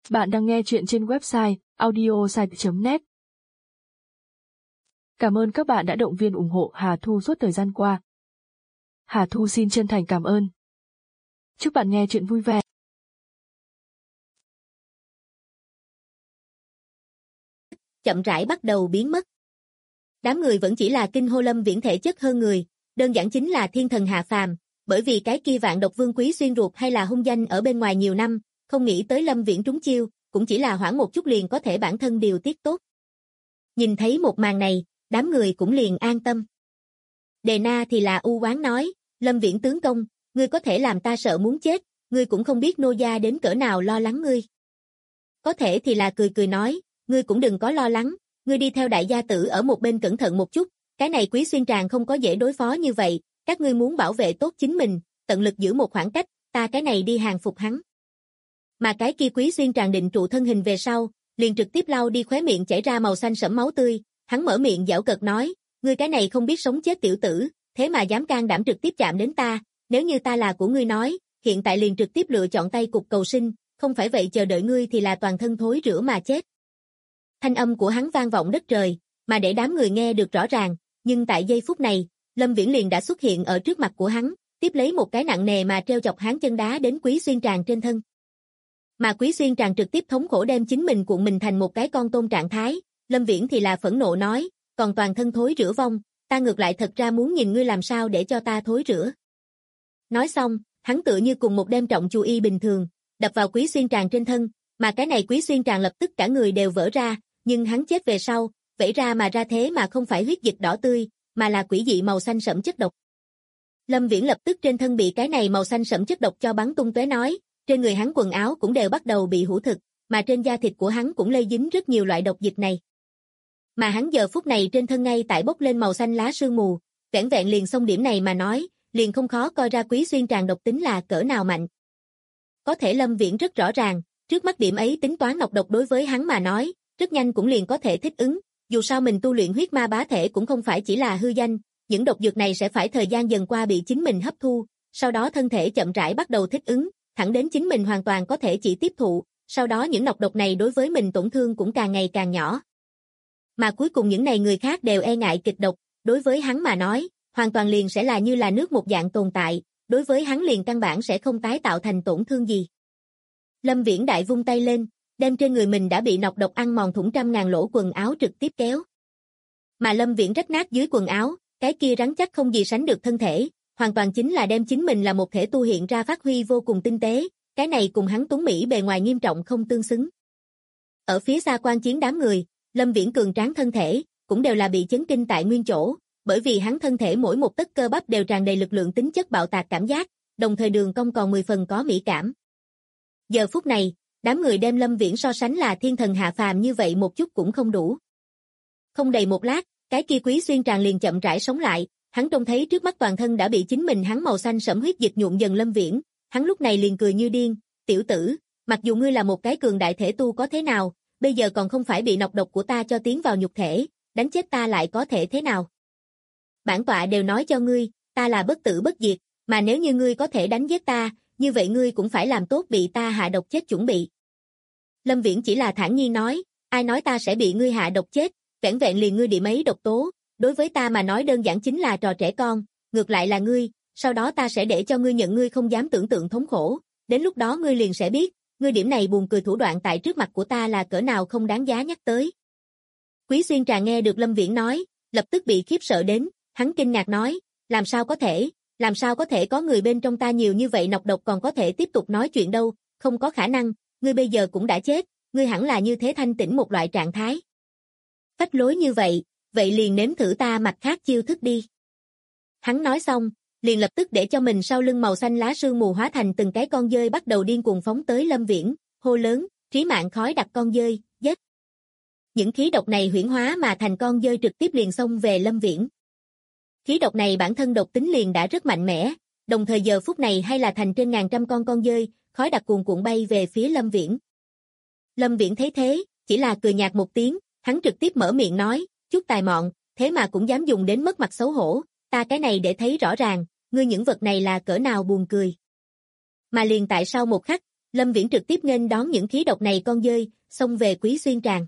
Bạn đang nghe chuyện trên website audiosite.net. Cảm ơn các bạn đã động viên ủng hộ Hà Thu suốt thời gian qua. Hà Thu xin chân thành cảm ơn. Chúc bạn nghe chuyện vui vẻ. Chậm rãi bắt đầu biến mất. Đám người vẫn chỉ là kinh hô Lâm Viễn thể chất hơn người, đơn giản chính là thiên thần hạ phàm, bởi vì cái kia vạn độc vương Quý Xuyên ruột hay là hung danh ở bên ngoài nhiều năm, không nghĩ tới Lâm Viễn trúng chiêu, cũng chỉ là hoãn một chút liền có thể bản thân điều tiết tốt. Nhìn thấy một màn này, đám người cũng liền an tâm. Đề Na thì là u oán nói, Lâm Viễn tướng công, ngươi có thể làm ta sợ muốn chết, ngươi cũng không biết nô gia đến cỡ nào lo lắng ngươi. Có thể thì là cười cười nói, ngươi cũng đừng có lo lắng, ngươi đi theo đại gia tử ở một bên cẩn thận một chút, cái này Quý Xuyên Tràng không có dễ đối phó như vậy, các ngươi muốn bảo vệ tốt chính mình, tận lực giữ một khoảng cách, ta cái này đi hàng phục hắn. Mà cái kia Quý Xuyên Tràng định trụ thân hình về sau, liền trực tiếp lau đi khóe miệng chảy ra màu xanh sẫm máu tươi, hắn mở miệng giảo cợt nói, ngươi cái này không biết sống chết tiểu tử, thế mà dám can đảm trực tiếp chạm đến ta, nếu như ta là của ngươi nói, hiện tại liền trực tiếp lựa chọn tay cục cầu sinh, không phải vậy chờ đợi ngươi thì là toàn thân thối rữa mà chết. Thanh âm của hắn vang vọng đất trời, mà để đám người nghe được rõ ràng, nhưng tại giây phút này, Lâm Viễn liền đã xuất hiện ở trước mặt của hắn, tiếp lấy một cái nặng nề mà treo chọc hắn chân đá đến Quý Xuyên Tràng trên thân. Mà Quý Xuyên Tràng trực tiếp thống khổ đem chính mình cuộn mình thành một cái con tôm trạng thái, Lâm Viễn thì là phẫn nộ nói, còn toàn thân thối rữa vong, ta ngược lại thật ra muốn nhìn ngươi làm sao để cho ta thối rữa. Nói xong, hắn tựa như cùng một đem trọng chù y bình thường, đập vào Quý Xuyên Tràng trên thân, mà cái này Quý Xuyên Tràng lập tức cả người đều vỡ ra, nhưng hắn chết về sau, vẩy ra mà ra thế mà không phải huyết dịch đỏ tươi, mà là quỷ dị màu xanh sẫm chất độc. Lâm Viễn lập tức trên thân bị cái này màu xanh sẫm chất độc cho bắn tung tóe nói, trên người hắn quần áo cũng đều bắt đầu bị hủ thực, mà trên da thịt của hắn cũng lây dính rất nhiều loại độc dịch này. Mà hắn giờ phút này trên thân ngay tại bốc lên màu xanh lá sương mù, vẻn vẹn liền xong điểm này mà nói, liền không khó coi ra Quý Xuyên Tràng độc tính là cỡ nào mạnh. Có thể Lâm Viễn rất rõ ràng, trước mắt điểm ấy tính toán nọc độc đối với hắn mà nói, rất nhanh cũng liền có thể thích ứng, dù sao mình tu luyện huyết ma bá thể cũng không phải chỉ là hư danh, những độc dược này sẽ phải thời gian dần qua bị chính mình hấp thu, sau đó thân thể chậm rãi bắt đầu thích ứng, thẳng đến chính mình hoàn toàn có thể chỉ tiếp thụ, sau đó những nọc độc này đối với mình tổn thương cũng càng ngày càng nhỏ. Mà cuối cùng những này người khác đều e ngại kịch độc, đối với hắn mà nói, hoàn toàn liền sẽ là như là nước một dạng tồn tại, đối với hắn liền căn bản sẽ không tái tạo thành tổn thương gì. Lâm Viễn đại vung tay lên, đem trên người mình đã bị nọc độc ăn mòn thủng trăm ngàn lỗ quần áo trực tiếp kéo. Mà Lâm Viễn rách nát dưới quần áo, cái kia rắn chắc không gì sánh được thân thể, hoàn toàn chính là đem chính mình là một thể tu hiện ra phát huy vô cùng tinh tế, cái này cùng hắn tuấn mỹ bề ngoài nghiêm trọng không tương xứng. Ở phía xa quan chiến đám người, Lâm Viễn cường tráng thân thể, cũng đều là bị chấn kinh tại nguyên chỗ, bởi vì hắn thân thể mỗi một tấc cơ bắp đều tràn đầy lực lượng tính chất bạo tạc cảm giác, đồng thời đường cong còn 10 phần có mỹ cảm. Giờ phút này, đám người đem Lâm Viễn so sánh là thiên thần hạ phàm như vậy một chút cũng không đủ. Không đầy một lát, cái kia Quý Xuyên Tràng liền chậm rãi sống lại, hắn trông thấy trước mắt toàn thân đã bị chính mình hắn màu xanh sẫm huyết dịch nhuộm dần Lâm Viễn, hắn lúc này liền cười như điên, tiểu tử, mặc dù ngươi là một cái cường đại thể tu có thế nào, bây giờ còn không phải bị nọc độc của ta cho tiến vào nhục thể, đánh chết ta lại có thể thế nào. Bản tọa đều nói cho ngươi, ta là bất tử bất diệt, mà nếu như ngươi có thể đánh giết ta, như vậy ngươi cũng phải làm tốt bị ta hạ độc chết chuẩn bị. Lâm Viễn chỉ là thản nhiên nói, ai nói ta sẽ bị ngươi hạ độc chết, vẻn vẹn liền ngươi điểm ấy độc tố, đối với ta mà nói đơn giản chính là trò trẻ con, ngược lại là ngươi, sau đó ta sẽ để cho ngươi nhận ngươi không dám tưởng tượng thống khổ, đến lúc đó ngươi liền sẽ biết, ngươi điểm này buồn cười thủ đoạn tại trước mặt của ta là cỡ nào không đáng giá nhắc tới. Quý Xuyên Tràng nghe được Lâm Viễn nói, lập tức bị khiếp sợ đến, hắn kinh ngạc nói, làm sao có thể có người bên trong ta nhiều như vậy nọc độc còn có thể tiếp tục nói chuyện đâu, không có khả năng, ngươi bây giờ cũng đã chết, ngươi hẳn là như thế thanh tĩnh một loại trạng thái. Phách lối như vậy, vậy liền nếm thử ta mặt khác chiêu thức đi. Hắn nói xong, liền lập tức để cho mình sau lưng màu xanh lá sương mù hóa thành từng cái con dơi bắt đầu điên cuồng phóng tới Lâm Viễn, hô lớn, trí mạng khói đặc con dơi, giết. Những khí độc này huyễn hóa mà thành con dơi trực tiếp liền xông về Lâm Viễn. Khí độc này bản thân độc tính liền đã rất mạnh mẽ, đồng thời giờ phút này hay là thành trên ngàn trăm con dơi, khói đặc cuồn cuộn bay về phía Lâm Viễn. Lâm Viễn thấy thế, chỉ là cười nhạt một tiếng, hắn trực tiếp mở miệng nói, chút tài mọn, thế mà cũng dám dùng đến mất mặt xấu hổ, ta cái này để thấy rõ ràng, ngươi những vật này là cỡ nào buồn cười. Mà liền tại sau một khắc, Lâm Viễn trực tiếp nghênh đón những khí độc này con dơi, xông về Quý Xuyên Tràng.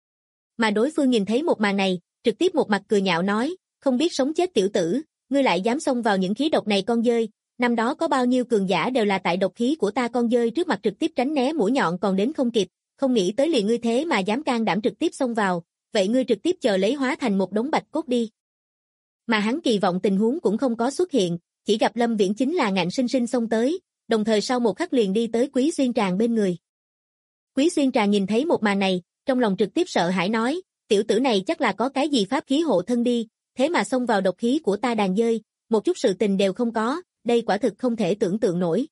Mà đối phương nhìn thấy một màn này, trực tiếp một mặt cười nhạo nói, không biết sống chết tiểu tử, ngươi lại dám xông vào những khí độc này con dơi, năm đó có bao nhiêu cường giả đều là tại độc khí của ta con dơi trước mặt trực tiếp tránh né mũi nhọn còn đến không kịp, không nghĩ tới liền ngươi thế mà dám can đảm trực tiếp xông vào, vậy ngươi trực tiếp chờ lấy hóa thành một đống bạch cốt đi. Mà hắn kỳ vọng tình huống cũng không có xuất hiện, chỉ gặp Lâm Viễn chính là ngạnh sinh sinh xông tới, đồng thời sau một khắc liền đi tới Quý Xuyên Tràng bên người. Quý Xuyên Tràng nhìn thấy một màn này, trong lòng trực tiếp sợ hãi nói, tiểu tử này chắc là có cái gì pháp khí hộ thân đi, thế mà xông vào độc khí của ta đàn dơi, một chút sự tình đều không có, đây quả thực không thể tưởng tượng nổi.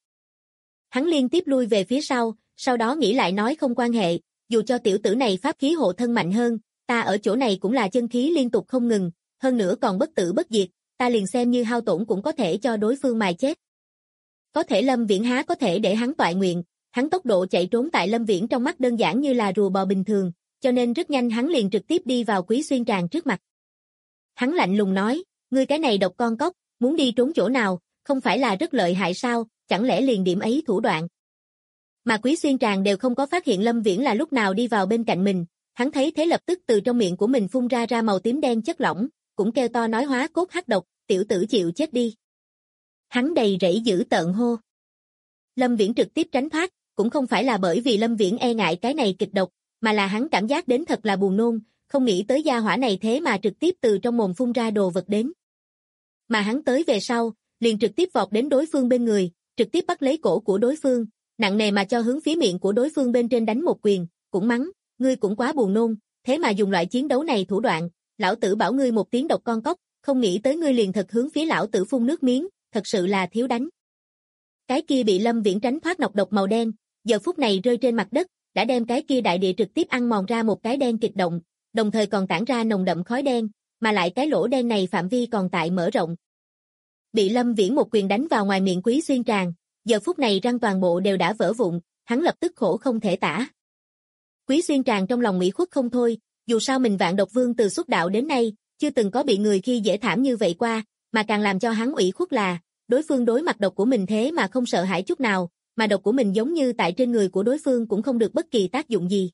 Hắn liên tiếp lui về phía sau đó nghĩ lại nói không quan hệ, dù cho tiểu tử này pháp khí hộ thân mạnh hơn, ta ở chỗ này cũng là chân khí liên tục không ngừng, hơn nữa còn bất tử bất diệt, ta liền xem như hao tổn cũng có thể cho đối phương mài chết. Có thể Lâm Viễn há có thể để hắn toại nguyện, hắn tốc độ chạy trốn tại Lâm Viễn trong mắt đơn giản như là rùa bò bình thường, cho nên rất nhanh hắn liền trực tiếp đi vào Quý Xuyên Tràng trước mặt. Hắn lạnh lùng nói, ngươi cái này độc con cóc, muốn đi trốn chỗ nào, không phải là rất lợi hại sao, chẳng lẽ liền điểm ấy thủ đoạn. Mà Quý Xuyên Tràng đều không có phát hiện Lâm Viễn là lúc nào đi vào bên cạnh mình, hắn thấy thế lập tức từ trong miệng của mình phun ra màu tím đen chất lỏng, cũng kêu to nói hóa cốt hắc độc, tiểu tử chịu chết đi. Hắn đầy rẫy dữ tợn hô. Lâm Viễn trực tiếp tránh thoát, cũng không phải là bởi vì Lâm Viễn e ngại cái này kịch độc, mà là hắn cảm giác đến thật là buồn nôn, không nghĩ tới gia hỏa này thế mà trực tiếp từ trong mồm phun ra đồ vật đến. Mà hắn tới về sau, liền trực tiếp vọt đến đối phương bên người, trực tiếp bắt lấy cổ của đối phương, nặng nề mà cho hướng phía miệng của đối phương bên trên đánh một quyền, cũng mắng, ngươi cũng quá buồn nôn, thế mà dùng loại chiến đấu này thủ đoạn, lão tử bảo ngươi một tiếng độc con cóc, không nghĩ tới ngươi liền thật hướng phía lão tử phun nước miếng, thật sự là thiếu đánh. Cái kia bị Lâm Viễn tránh thoát nọc độc màu đen, giờ phút này rơi trên mặt đất, đã đem cái kia đại địa trực tiếp ăn mòn ra một cái đen kịch động, đồng thời còn tản ra nồng đậm khói đen, mà lại cái lỗ đen này phạm vi còn tại mở rộng. Bị Lâm Viễn một quyền đánh vào ngoài miệng Quý Xuyên Tràng, giờ phút này răng toàn bộ đều đã vỡ vụn, hắn lập tức khổ không thể tả. Quý Xuyên Tràng trong lòng ủy khuất không thôi, dù sao mình Vạn Độc Vương từ xuất đạo đến nay, chưa từng có bị người khi dễ thảm như vậy qua, mà càng làm cho hắn ủy khuất là, đối phương đối mặt độc của mình thế mà không sợ hãi chút nào, mà độc của mình giống như tại trên người của đối phương cũng không được bất kỳ tác dụng gì.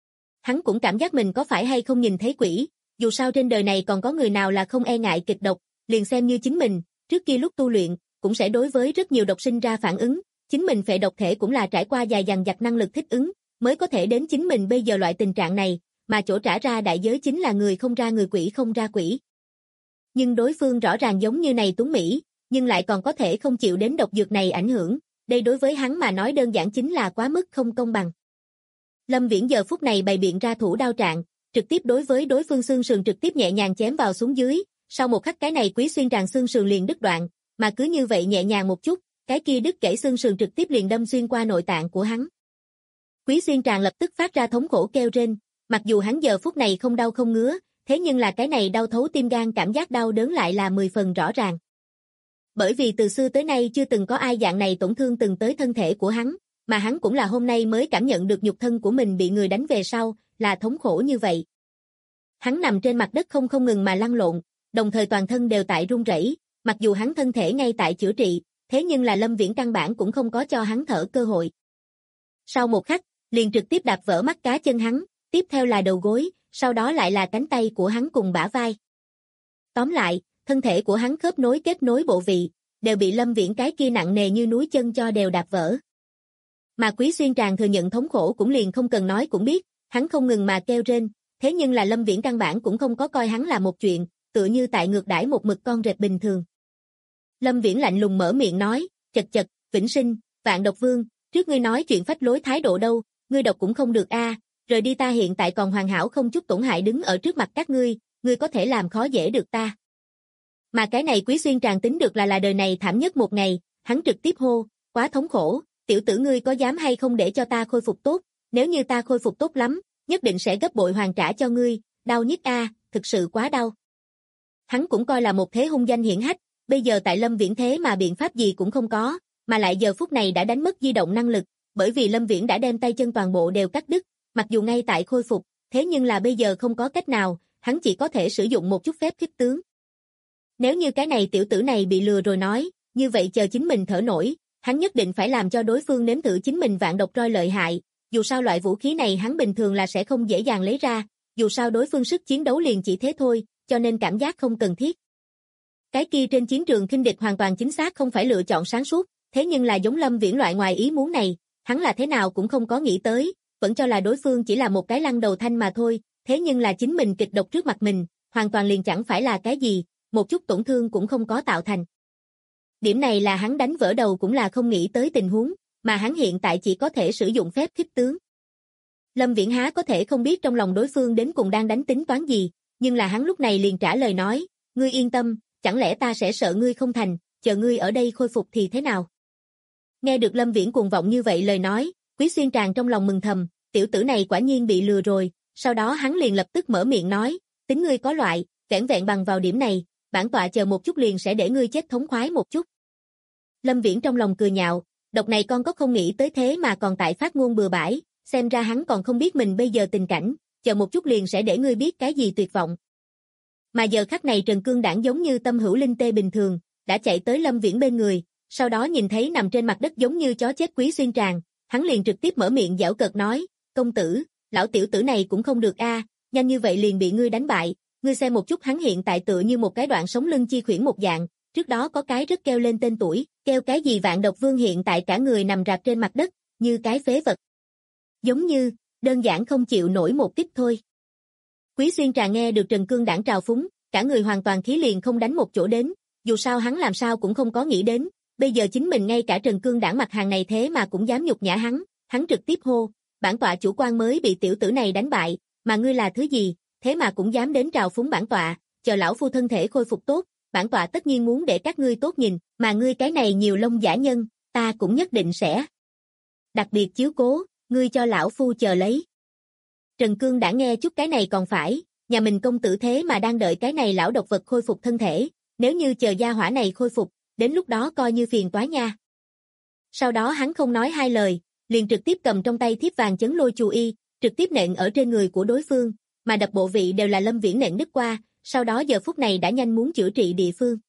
Hắn cũng cảm giác mình có phải hay không nhìn thấy quỷ, dù sao trên đời này còn có người nào là không e ngại kịch độc, liền xem như chính mình, trước kia lúc tu luyện, cũng sẽ đối với rất nhiều độc sinh ra phản ứng, chính mình phệ độc thể cũng là trải qua dài dằng dặc năng lực thích ứng, mới có thể đến chính mình bây giờ loại tình trạng này, mà chỗ trả ra đại giới chính là người không ra người quỷ không ra quỷ. Nhưng đối phương rõ ràng giống như này tuấn Mỹ, nhưng lại còn có thể không chịu đến độc dược này ảnh hưởng, đây đối với hắn mà nói đơn giản chính là quá mức không công bằng. Lâm Viễn giờ phút này bày biện ra thủ đao trạng, trực tiếp đối với đối phương xương sườn trực tiếp nhẹ nhàng chém vào xuống dưới, sau một khắc cái này Quý Xuyên Tràng xương sườn liền đứt đoạn, mà cứ như vậy nhẹ nhàng một chút, cái kia đứt gãy xương sườn trực tiếp liền đâm xuyên qua nội tạng của hắn. Quý Xuyên Tràng lập tức phát ra thống khổ kêu rên, mặc dù hắn giờ phút này không đau không ngứa, thế nhưng là cái này đau thấu tim gan cảm giác đau đớn lại là 10 phần rõ ràng. Bởi vì từ xưa tới nay chưa từng có ai dạng này tổn thương từng tới thân thể của hắn, mà hắn cũng là hôm nay mới cảm nhận được nhục thân của mình bị người đánh về sau, là thống khổ như vậy. Hắn nằm trên mặt đất không ngừng mà lăn lộn, đồng thời toàn thân đều tại run rẩy, mặc dù hắn thân thể ngay tại chữa trị, thế nhưng là Lâm Viễn căn bản cũng không có cho hắn thở cơ hội. Sau một khắc, liền trực tiếp đạp vỡ mắt cá chân hắn, tiếp theo là đầu gối, sau đó lại là cánh tay của hắn cùng bả vai. Tóm lại, thân thể của hắn khớp nối kết nối bộ vị, đều bị Lâm Viễn cái kia nặng nề như núi chân cho đều đạp vỡ. Mà Quý Xuyên Tràng thừa nhận thống khổ cũng liền không cần nói cũng biết, hắn không ngừng mà kêu rên, thế nhưng là Lâm Viễn căn bản cũng không có coi hắn là một chuyện, tựa như tại ngược đãi một mực con rệp bình thường. Lâm Viễn lạnh lùng mở miệng nói, chật, Vĩnh Sinh, Vạn Độc Vương, trước ngươi nói chuyện phách lối thái độ đâu, ngươi độc cũng không được a, rời đi ta hiện tại còn hoàn hảo không chút tổn hại đứng ở trước mặt các ngươi có thể làm khó dễ được ta. Mà cái này Quý Xuyên Tràng tính được là đời này thảm nhất một ngày, hắn trực tiếp hô, quá thống khổ, tiểu tử ngươi có dám hay không để cho ta khôi phục tốt, nếu như ta khôi phục tốt lắm, nhất định sẽ gấp bội hoàn trả cho ngươi, đau nhức a, thực sự quá đau. Hắn cũng coi là một thế hung danh hiển hách, bây giờ tại Lâm Viễn thế mà biện pháp gì cũng không có, mà lại giờ phút này đã đánh mất di động năng lực, bởi vì Lâm Viễn đã đem tay chân toàn bộ đều cắt đứt, mặc dù ngay tại khôi phục, thế nhưng là bây giờ không có cách nào, hắn chỉ có thể sử dụng một chút phép khích tướng. Nếu như cái này tiểu tử này bị lừa rồi nói, như vậy chờ chính mình thở nổi, hắn nhất định phải làm cho đối phương nếm thử chính mình vạn độc roi lợi hại, dù sao loại vũ khí này hắn bình thường là sẽ không dễ dàng lấy ra, dù sao đối phương sức chiến đấu liền chỉ thế thôi, cho nên cảm giác không cần thiết. Cái kia trên chiến trường khinh địch hoàn toàn chính xác không phải lựa chọn sáng suốt, thế nhưng là giống Lâm Viễn loại ngoài ý muốn này, hắn là thế nào cũng không có nghĩ tới, vẫn cho là đối phương chỉ là một cái lăng đầu thanh mà thôi, thế nhưng là chính mình kịch độc trước mặt mình, hoàn toàn liền chẳng phải là cái gì, một chút tổn thương cũng không có tạo thành. Điểm này là hắn đánh vỡ đầu cũng là không nghĩ tới tình huống, mà hắn hiện tại chỉ có thể sử dụng phép khích tướng. Lâm Viễn há có thể không biết trong lòng đối phương đến cùng đang đánh tính toán gì, nhưng là hắn lúc này liền trả lời nói, ngươi yên tâm, chẳng lẽ ta sẽ sợ ngươi không thành, chờ ngươi ở đây khôi phục thì thế nào? Nghe được Lâm Viễn cuồng vọng như vậy lời nói, Quý Xuyên Tràng trong lòng mừng thầm, tiểu tử này quả nhiên bị lừa rồi, sau đó hắn liền lập tức mở miệng nói, tính ngươi có loại, vẻn vẹn bằng vào điểm này, bản tọa chờ một chút liền sẽ để ngươi chết thống khoái một chút. Lâm Viễn trong lòng cười nhạo, độc này con có không nghĩ tới thế mà còn tại phát ngôn bừa bãi, xem ra hắn còn không biết mình bây giờ tình cảnh, chờ một chút liền sẽ để ngươi biết cái gì tuyệt vọng. Mà giờ khắc này Trần Cương Đảng giống như tâm hữu linh tê bình thường, đã chạy tới Lâm Viễn bên người, sau đó nhìn thấy nằm trên mặt đất giống như chó chết Quý Xuyên Tràng, hắn liền trực tiếp mở miệng giễu cợt nói, công tử, lão tiểu tử này cũng không được a, nhanh như vậy liền bị ngươi đánh bại, ngươi xem một chút hắn hiện tại tựa như một cái đoạn sống lưng chi khuyển một dạng, trước đó có cái rất kêu lên tên tuổi, kêu cái gì Vạn Độc Vương hiện tại cả người nằm rạp trên mặt đất, như cái phế vật. Giống như, đơn giản không chịu nổi một kích thôi. Quý Xuyên Trà nghe được Trần Cương Đảng trào phúng, cả người hoàn toàn khí liền không đánh một chỗ đến, dù sao hắn làm sao cũng không có nghĩ đến, bây giờ chính mình ngay cả Trần Cương Đảng mặt hàng này thế mà cũng dám nhục nhã hắn trực tiếp hô, bản tọa chủ quan mới bị tiểu tử này đánh bại, mà ngươi là thứ gì, thế mà cũng dám đến trào phúng bản tọa, chờ lão phu thân thể khôi phục tốt, bản tọa tất nhiên muốn để các ngươi tốt nhìn, mà ngươi cái này nhiều lông giả nhân, ta cũng nhất định sẽ đặc biệt chiếu cố, ngươi cho lão phu chờ lấy. Trần Cương đã nghe chút cái này còn phải, nhà mình công tử thế mà đang đợi cái này lão độc vật khôi phục thân thể, nếu như chờ gia hỏa này khôi phục, đến lúc đó coi như phiền toái nha. Sau đó hắn không nói hai lời, liền trực tiếp cầm trong tay thiếp vàng chấn lôi chù y, trực tiếp nện ở trên người của đối phương, mà đập bộ vị đều là Lâm Viễn nện đứt qua, sau đó giờ phút này đã nhanh muốn chữa trị địa phương.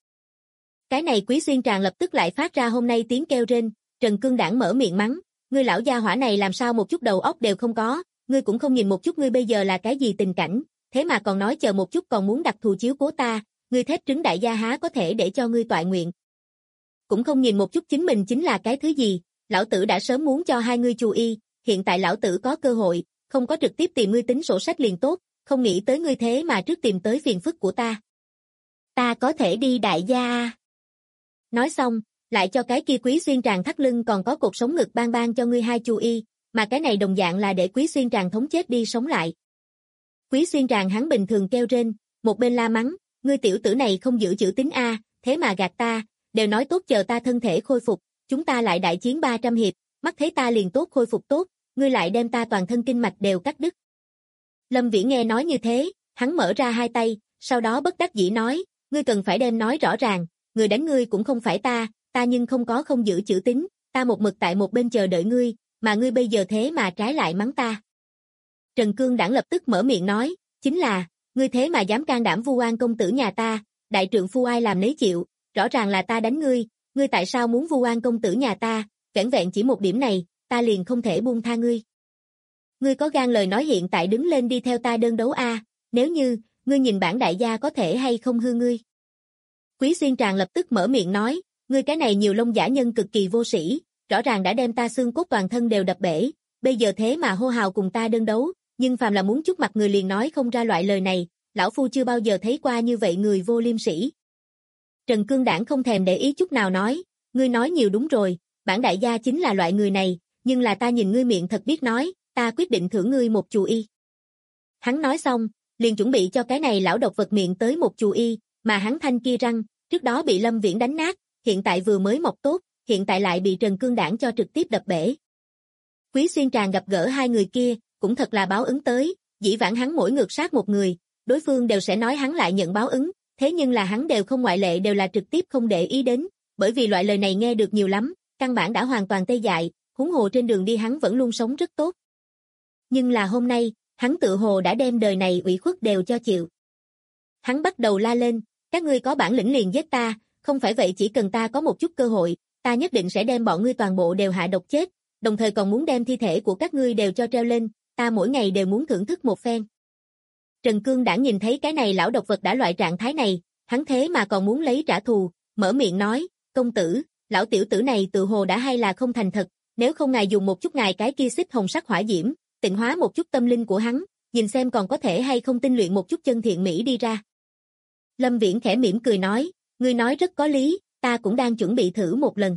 Cái này Quý Xuyên Tràng lập tức lại phát ra hôm nay tiếng kêu rên, Trần Cương Đảng mở miệng mắng, ngươi lão gia hỏa này làm sao một chút đầu óc đều không có, ngươi cũng không nhìn một chút ngươi bây giờ là cái gì tình cảnh, thế mà còn nói chờ một chút còn muốn đặc thù chiếu cố ta, ngươi thép trứng đại gia há có thể để cho ngươi toại nguyện. Cũng không nhìn một chút chính mình chính là cái thứ gì, lão tử đã sớm muốn cho hai ngươi chú y, hiện tại lão tử có cơ hội, không có trực tiếp tìm ngươi tính sổ sách liền tốt, không nghĩ tới ngươi thế mà trước tìm tới phiền phức của ta. Ta có thể đi đại gia. Nói xong, lại cho cái kia Quý Xuyên Tràng thắt lưng còn có cột sống ngực ban cho ngươi hai chú y, mà cái này đồng dạng là để Quý Xuyên Tràng thống chết đi sống lại. Quý Xuyên Tràng hắn bình thường kêu rên, một bên la mắng, ngươi tiểu tử này không giữ chữ tín a, thế mà gạt ta, đều nói tốt chờ ta thân thể khôi phục, chúng ta lại đại chiến 300 hiệp, mắt thấy ta liền tốt khôi phục tốt, ngươi lại đem ta toàn thân kinh mạch đều cắt đứt. Lâm Viễn nghe nói như thế, hắn mở ra hai tay, sau đó bất đắc dĩ nói, ngươi cần phải đem nói rõ ràng, người đánh ngươi cũng không phải ta nhưng không có không giữ chữ tín, ta một mực tại một bên chờ đợi ngươi, mà ngươi bây giờ thế mà trái lại mắng ta. Trần Cương Đảng lập tức mở miệng nói, chính là, ngươi thế mà dám can đảm vu oan công tử nhà ta, đại trượng phu ai làm nấy chịu, rõ ràng là ta đánh ngươi tại sao muốn vu oan công tử nhà ta, vẻn vẹn chỉ một điểm này, ta liền không thể buông tha ngươi. Ngươi có gan lời nói hiện tại đứng lên đi theo ta đơn đấu a, nếu như, ngươi nhìn bản đại gia có thể hay không hư ngươi. Quý Xuyên Tràng lập tức mở miệng nói, ngươi cái này nhiều lông giả nhân cực kỳ vô sĩ, rõ ràng đã đem ta xương cốt toàn thân đều đập bể, bây giờ thế mà hô hào cùng ta đơn đấu, nhưng phàm là muốn chút mặt người liền nói không ra loại lời này, lão phu chưa bao giờ thấy qua như vậy người vô liêm sỉ. Trần Cương Đảng không thèm để ý chút nào nói, ngươi nói nhiều đúng rồi, bản đại gia chính là loại người này, nhưng là ta nhìn ngươi miệng thật biết nói, ta quyết định thưởng ngươi một chù y. Hắn nói xong, liền chuẩn bị cho cái này lão độc vật miệng tới một chù y, mà hắn thanh kia răng, trước đó bị Lâm Viễn đánh nát, hiện tại vừa mới mọc tốt, hiện tại lại bị Trần Cương Đảng cho trực tiếp đập bể. Quý Xuyên Tràng gặp gỡ hai người kia, cũng thật là báo ứng tới, dĩ vãng hắn mỗi ngược sát một người, đối phương đều sẽ nói hắn lại nhận báo ứng, thế nhưng là hắn đều không ngoại lệ đều là trực tiếp không để ý đến, bởi vì loại lời này nghe được nhiều lắm, căn bản đã hoàn toàn tê dại, huống hồ trên đường đi hắn vẫn luôn sống rất tốt. Nhưng là hôm nay, hắn tự hồ đã đem đời này ủy khuất đều cho chịu. Hắn bắt đầu la lên, các ngươi có bản lĩnh liền giết ta, không phải vậy chỉ cần ta có một chút cơ hội, ta nhất định sẽ đem bọn ngươi toàn bộ đều hạ độc chết, đồng thời còn muốn đem thi thể của các ngươi đều cho treo lên, ta mỗi ngày đều muốn thưởng thức một phen. Trần Cương Đảng nhìn thấy cái này lão độc vật đã loại trạng thái này, hắn thế mà còn muốn lấy trả thù, mở miệng nói, công tử, lão tiểu tử này tự hồ đã hay là không thành thật, nếu không ngài dùng một chút ngài cái kia xích hồng sắc hỏa diễm, tịnh hóa một chút tâm linh của hắn, nhìn xem còn có thể hay không tinh luyện một chút chân thiện mỹ đi ra. Lâm Viễn khẽ mỉm cười nói, ngươi nói rất có lý, ta cũng đang chuẩn bị thử một lần.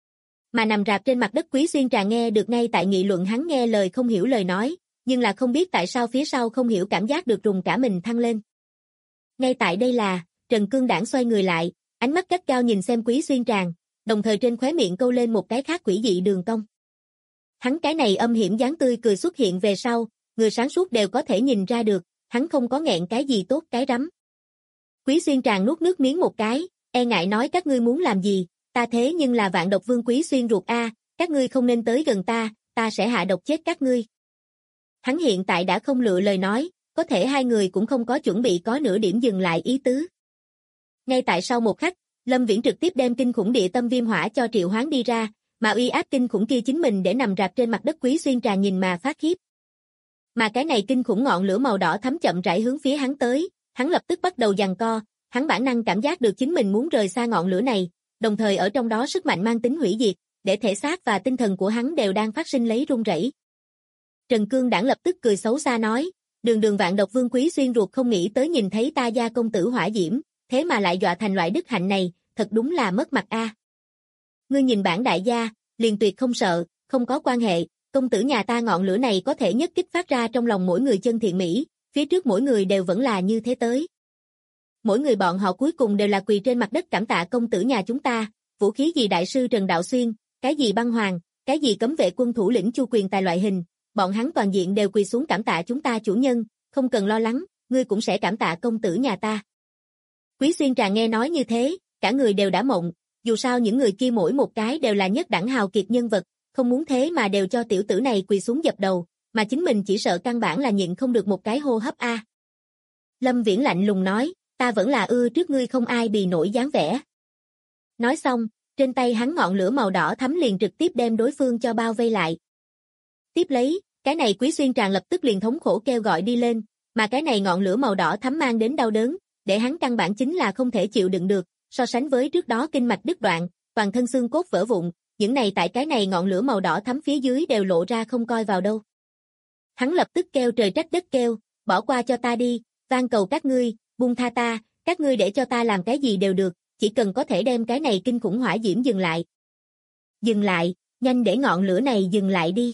Mà nằm rạp trên mặt đất Quý Xuyên Trà nghe được ngay tại nghị luận hắn nghe lời không hiểu lời nói, nhưng là không biết tại sao phía sau không hiểu cảm giác được rùng cả mình thăng lên. Ngay tại đây là, Trần Cương Đảng xoay người lại, ánh mắt gắt gao nhìn xem Quý Xuyên Tràng, đồng thời trên khóe miệng câu lên một cái khác quỷ dị đường cong. Hắn cái này âm hiểm dáng tươi cười xuất hiện về sau, người sáng suốt đều có thể nhìn ra được, hắn không có nghẹn cái gì tốt cái rắm. Quý Xuyên Tràng nuốt nước miếng một cái, e ngại nói các ngươi muốn làm gì, ta thế nhưng là Vạn Độc Vương Quý Xuyên ruột a, các ngươi không nên tới gần ta, ta sẽ hạ độc chết các ngươi. Hắn hiện tại đã không lựa lời nói, có thể hai người cũng không có chuẩn bị có nửa điểm dừng lại ý tứ. Ngay tại sau một khắc, Lâm Viễn trực tiếp đem kinh khủng địa tâm viêm hỏa cho triệu hoán đi ra, mà uy áp kinh khủng kia chính mình để nằm rạp trên mặt đất Quý Xuyên Trà nhìn mà phát khiếp. Mà cái này kinh khủng ngọn lửa màu đỏ thắm chậm rãi hướng phía hắn tới, hắn lập tức bắt đầu giằng co, hắn bản năng cảm giác được chính mình muốn rời xa ngọn lửa này, đồng thời ở trong đó sức mạnh mang tính hủy diệt, để thể xác và tinh thần của hắn đều đang phát sinh lấy rung rẩy. Trần Cương Đảng lập tức cười xấu xa nói, đường Vạn Độc Vương Quý Xuyên ruột không nghĩ tới nhìn thấy ta gia công tử hỏa diễm, thế mà lại dọa thành loại đức hạnh này, thật đúng là mất mặt a. Ngươi nhìn bản đại gia, liền tuyệt không sợ, không có quan hệ, công tử nhà ta ngọn lửa này có thể nhất kích phát ra trong lòng mỗi người chân thiện mỹ, phía trước mỗi người đều vẫn là như thế tới. Mỗi người bọn họ cuối cùng đều là quỳ trên mặt đất cảm tạ công tử nhà chúng ta, vũ khí gì đại sư Trần Đạo Xuyên, cái gì băng hoàng, cái gì cấm vệ quân thủ lĩnh Chu Quyền Tài loại hình, bọn hắn toàn diện đều quỳ xuống cảm tạ chúng ta chủ nhân, không cần lo lắng, ngươi cũng sẽ cảm tạ công tử nhà ta. Quý Xuyên Trà nghe nói như thế, cả người đều đã mộng, dù sao những người kia mỗi một cái đều là nhất đẳng hào kiệt nhân vật, không muốn thế mà đều cho tiểu tử này quỳ xuống dập đầu, mà chính mình chỉ sợ căn bản là nhịn không được một cái hô hấp a. Lâm Viễn lạnh lùng nói, ta vẫn là ưa trước ngươi không ai bì nổi dáng vẻ. Nói xong, trên tay hắn ngọn lửa màu đỏ thắm liền trực tiếp đem đối phương cho bao vây lại. Tiếp lấy, cái này Quý Xuyên Tràng lập tức liền thống khổ kêu gọi đi lên, mà cái này ngọn lửa màu đỏ thắm mang đến đau đớn, để hắn căn bản chính là không thể chịu đựng được, so sánh với trước đó kinh mạch đứt đoạn, toàn thân xương cốt vỡ vụn, những này tại cái này ngọn lửa màu đỏ thắm phía dưới đều lộ ra không coi vào đâu. Hắn lập tức kêu trời trách đất kêu, bỏ qua cho ta đi, van cầu các ngươi, buông tha ta, các ngươi để cho ta làm cái gì đều được, chỉ cần có thể đem cái này kinh khủng hỏa diễm dừng lại. Dừng lại, nhanh để ngọn lửa này dừng lại đi.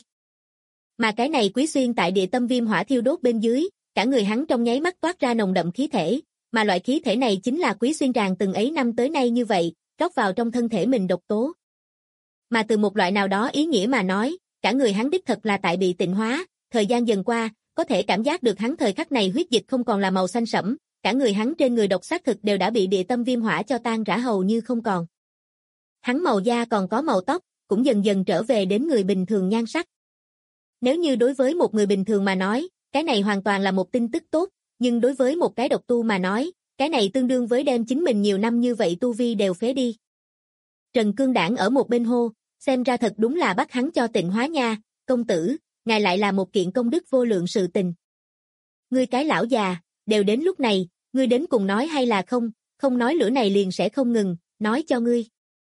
Mà cái này Quý Xuyên tại địa tâm viêm hỏa thiêu đốt bên dưới, cả người hắn trong nháy mắt toát ra nồng đậm khí thể, mà loại khí thể này chính là Quý Xuyên Tràng từng ấy năm tới nay như vậy, rót vào trong thân thể mình độc tố. Mà từ một loại nào đó ý nghĩa mà nói, cả người hắn đích thật là tại bị tịnh hóa, thời gian dần qua, có thể cảm giác được hắn thời khắc này huyết dịch không còn là màu xanh sẫm, cả người hắn trên người độc xác thực đều đã bị địa tâm viêm hỏa cho tan rã hầu như không còn. Hắn màu da còn có màu tóc, cũng dần dần trở về đến người bình thường nhan sắc. Nếu như đối với một người bình thường mà nói, cái này hoàn toàn là một tin tức tốt, nhưng đối với một cái độc tu mà nói, cái này tương đương với đem chính mình nhiều năm như vậy tu vi đều phế đi. Trần Cương Đảng ở một bên hô, xem ra thật đúng là bắt hắn cho tịnh hóa nha, công tử, ngài lại là một kiện công đức vô lượng sự tình. Ngươi cái lão già, đều đến lúc này, ngươi đến cùng nói hay là không, không nói lửa này liền sẽ không ngừng, nói cho ngươi.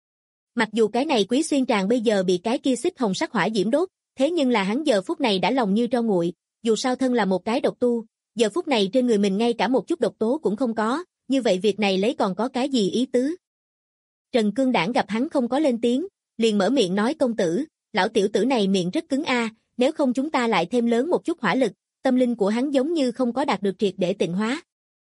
Mặc dù cái này Quý Xuyên Tràng bây giờ bị cái kia xích hồng sắc hỏa diễm đốt, thế nhưng là hắn giờ phút này đã lòng như tro nguội, dù sao thân là một cái độc tu, giờ phút này trên người mình ngay cả một chút độc tố cũng không có, như vậy việc này lấy còn có cái gì ý tứ. Trần Cương Đảng gặp hắn không có lên tiếng, liền mở miệng nói công tử, lão tiểu tử này miệng rất cứng a, nếu không chúng ta lại thêm lớn một chút hỏa lực, tâm linh của hắn giống như không có đạt được triệt để tịnh hóa.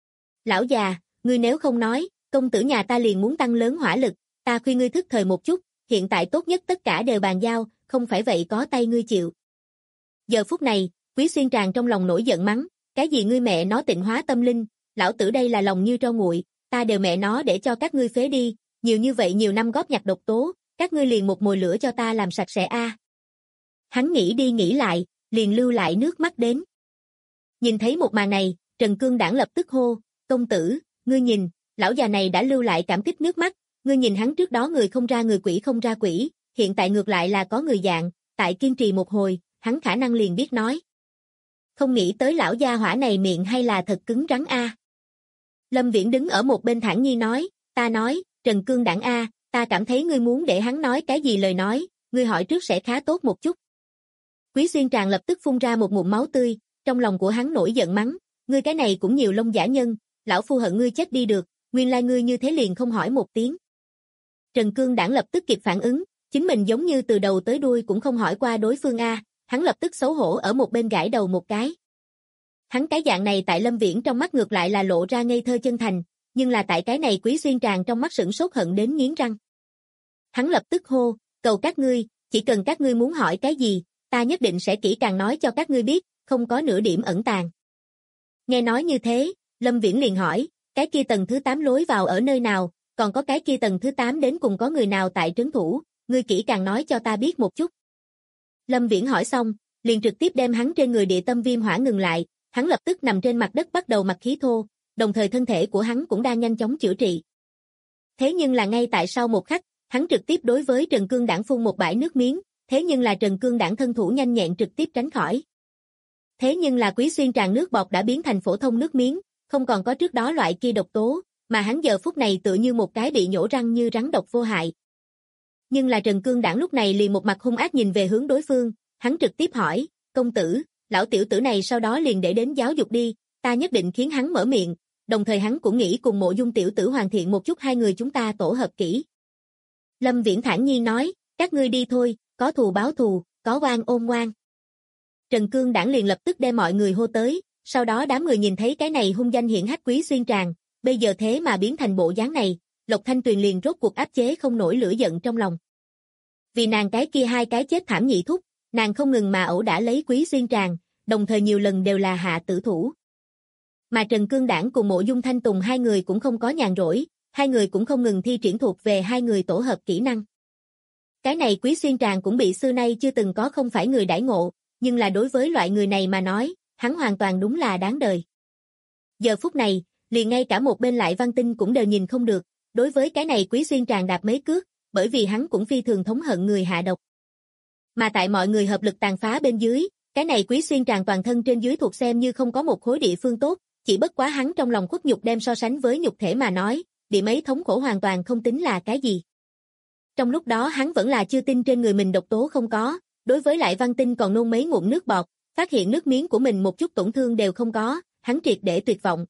Lão già, ngươi nếu không nói, công tử nhà ta liền muốn tăng lớn hỏa lực, ta khuyên ngươi thức thời một chút, hiện tại tốt nhất tất cả đều bàn giao, không phải vậy có tay ngươi chịu. Giờ phút này, Quý Xuyên Tràng trong lòng nổi giận mắng, cái gì ngươi mẹ nó tịnh hóa tâm linh, lão tử đây là lòng như tro nguội, ta đều mẹ nó để cho các ngươi phế đi, nhiều như vậy nhiều năm góp nhặt độc tố, các ngươi liền một mồi lửa cho ta làm sạch sẽ a. Hắn nghĩ đi nghĩ lại, liền lưu lại nước mắt đến. Nhìn thấy một màn này, Trần Cương Đảng lập tức hô, công tử, ngươi nhìn, lão già này đã lưu lại cảm kích nước mắt, ngươi nhìn hắn trước đó người không ra người quỷ không ra quỷ, hiện tại ngược lại là có người dạng, tại kiên trì một hồi, hắn khả năng liền biết nói. Không nghĩ tới lão gia hỏa này miệng hay là thật cứng rắn a. Lâm Viễn đứng ở một bên thản nhiên nói, ta nói, Trần Cương Đảng a, ta cảm thấy ngươi muốn để hắn nói cái gì lời nói, ngươi hỏi trước sẽ khá tốt một chút. Quý Xuyên Tràng lập tức phun ra một ngụm máu tươi, trong lòng của hắn nổi giận mắng, ngươi cái này cũng nhiều lông giả nhân, lão phu hận ngươi chết đi được, nguyên lai ngươi như thế liền không hỏi một tiếng. Trần Cương Đảng lập tức kịp phản ứng, chính mình giống như từ đầu tới đuôi cũng không hỏi qua đối phương a, hắn lập tức xấu hổ ở một bên gãi đầu một cái. Hắn cái dạng này tại Lâm Viễn trong mắt ngược lại là lộ ra ngây thơ chân thành, nhưng là tại cái này Quý Xuyên Tràng trong mắt sửng sốt hận đến nghiến răng. Hắn lập tức hô, cầu các ngươi, chỉ cần các ngươi muốn hỏi cái gì, ta nhất định sẽ kỹ càng nói cho các ngươi biết, không có nửa điểm ẩn tàng. Nghe nói như thế, Lâm Viễn liền hỏi, cái kia tầng thứ 8 lối vào ở nơi nào, còn có cái kia tầng thứ 8 đến cùng có người nào tại trấn thủ, ngươi kỹ càng nói cho ta biết một chút. Lâm Viễn hỏi xong, liền trực tiếp đem hắn trên người địa tâm viêm hỏa ngừng lại, hắn lập tức nằm trên mặt đất bắt đầu mặc khí thô, đồng thời thân thể của hắn cũng đang nhanh chóng chữa trị. Thế nhưng là ngay tại sau một khắc, hắn trực tiếp đối với Trần Cương Đảng phun một bãi nước miếng, thế nhưng là Trần Cương Đảng thân thủ nhanh nhẹn trực tiếp tránh khỏi. Thế nhưng là Quý Xuyên Tràng nước bọt đã biến thành phổ thông nước miếng, không còn có trước đó loại kia độc tố, mà hắn giờ phút này tựa như một cái bị nhổ răng như rắn độc vô hại. Nhưng là Trần Cương Đảng lúc này liền một mặt hung ác nhìn về hướng đối phương, hắn trực tiếp hỏi, công tử, lão tiểu tử này sau đó liền để đến giáo dục đi, ta nhất định khiến hắn mở miệng, đồng thời hắn cũng nghĩ cùng Mộ Dung tiểu tử hoàn thiện một chút hai người chúng ta tổ hợp kỹ. Lâm Viễn thản nhiên nói, các ngươi đi thôi, có thù báo thù, có oan ôm oan. Trần Cương Đảng liền lập tức đem mọi người hô tới, sau đó đám người nhìn thấy cái này hung danh hiển hách Quý Xuyên Tràng, bây giờ thế mà biến thành bộ dáng này, Lộc Thanh Tuyền liền rốt cuộc áp chế không nổi lửa giận trong lòng. Vì nàng cái kia hai cái chết thảm nhị thúc, nàng không ngừng mà ẩu đả lấy Quý Xuyên Tràng, đồng thời nhiều lần đều là hạ tử thủ. Mà Trần Cương Đảng cùng Mộ Dung Thanh Tùng hai người cũng không có nhàn rỗi, hai người cũng không ngừng thi triển thuộc về hai người tổ hợp kỹ năng. Cái này Quý Xuyên Tràng cũng bị xưa nay chưa từng có không phải người đãi ngộ, nhưng là đối với loại người này mà nói, hắn hoàn toàn đúng là đáng đời. Giờ phút này, liền ngay cả một bên Lại Văn Tinh cũng đều nhìn không được, đối với cái này Quý Xuyên Tràng đạp mấy cước, bởi vì hắn cũng phi thường thống hận người hạ độc. Mà tại mọi người hợp lực tàn phá bên dưới, cái này Quý Xuyên Tràng toàn thân trên dưới thuộc xem như không có một khối địa phương tốt, chỉ bất quá hắn trong lòng khuất nhục đem so sánh với nhục thể mà nói, điểm ấy thống khổ hoàn toàn không tính là cái gì. Trong lúc đó hắn vẫn là chưa tin trên người mình độc tố không có, đối với Lại Văn Tinh còn nôn mấy ngụm nước bọt, phát hiện nước miếng của mình một chút tổn thương đều không có, hắn triệt để tuyệt vọng.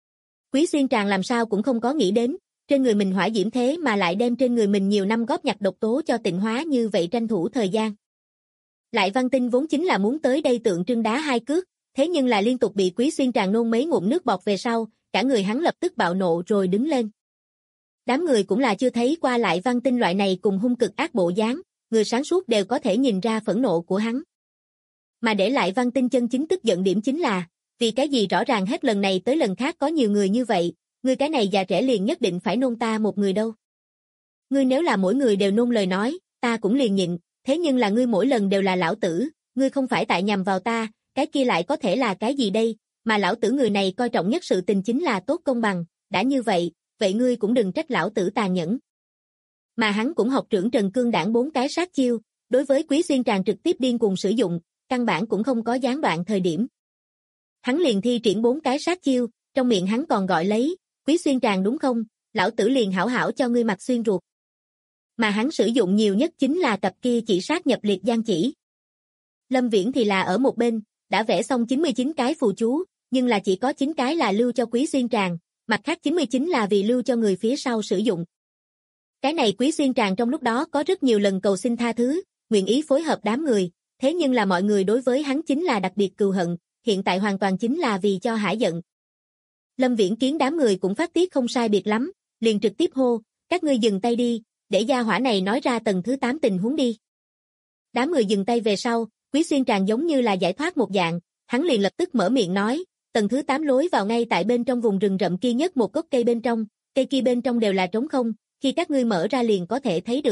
Quý Xuyên Tràng làm sao cũng không có nghĩ đến, trên người mình hỏa diễm thế mà lại đem trên người mình nhiều năm góp nhặt độc tố cho tịnh hóa như vậy tranh thủ thời gian. Lại Văn Tinh vốn chính là muốn tới đây tượng trưng đá hai cước, thế nhưng là liên tục bị Quý Xuyên Tràng nôn mấy ngụm nước bọt về sau, cả người hắn lập tức bạo nộ rồi đứng lên. Đám người cũng là chưa thấy qua Lại Văn Tinh loại này cùng hung cực ác bộ dáng, người sáng suốt đều có thể nhìn ra phẫn nộ của hắn. Mà để Lại Văn Tinh chân chính tức giận điểm chính là, vì cái gì rõ ràng hết lần này tới lần khác có nhiều người như vậy, ngươi cái này già trẻ liền nhất định phải nôn ta một người đâu. Ngươi nếu là mỗi người đều nôn lời nói, ta cũng liền nhịn, thế nhưng là ngươi mỗi lần đều là lão tử, ngươi không phải tại nhằm vào ta, cái kia lại có thể là cái gì đây, mà lão tử người này coi trọng nhất sự tình chính là tốt công bằng, đã như vậy, vậy ngươi cũng đừng trách lão tử tàn nhẫn. Mà hắn cũng học trưởng Trần Cương Đảng 4 cái sát chiêu, đối với Quý Xuyên Tràng trực tiếp điên cuồng sử dụng, căn bản cũng không có gián đoạn thời điểm. Hắn liền thi triển 4 cái sát chiêu, trong miệng hắn còn gọi lấy, Quý Xuyên Tràng đúng không, lão tử liền hảo hảo cho ngươi mặc xuyên ruột. Mà hắn sử dụng nhiều nhất chính là cặp kia chỉ sát nhập liệt giang chỉ. Lâm Viễn thì là ở một bên, đã vẽ xong 99 cái phù chú, nhưng là chỉ có 9 cái là lưu cho Quý Xuyên Tràng, mặt khác 99 là vì lưu cho người phía sau sử dụng. Cái này Quý Xuyên Tràng trong lúc đó có rất nhiều lần cầu xin tha thứ, nguyện ý phối hợp đám người, thế nhưng là mọi người đối với hắn chính là đặc biệt cừu hận, hiện tại hoàn toàn chính là vì cho hả giận. Lâm Viễn kiến đám người cũng phát tiết không sai biệt lắm, liền trực tiếp hô, các ngươi dừng tay đi, để gia hỏa này nói ra tầng thứ 8 tình huống đi. Đám người dừng tay về sau, Quý Xuyên Tràng giống như là giải thoát một dạng, hắn liền lập tức mở miệng nói, tầng thứ 8 lối vào ngay tại bên trong vùng rừng rậm kia nhất một gốc cây bên trong, cây kia bên trong đều là trống không, khi các ngươi mở ra liền có thể thấy được.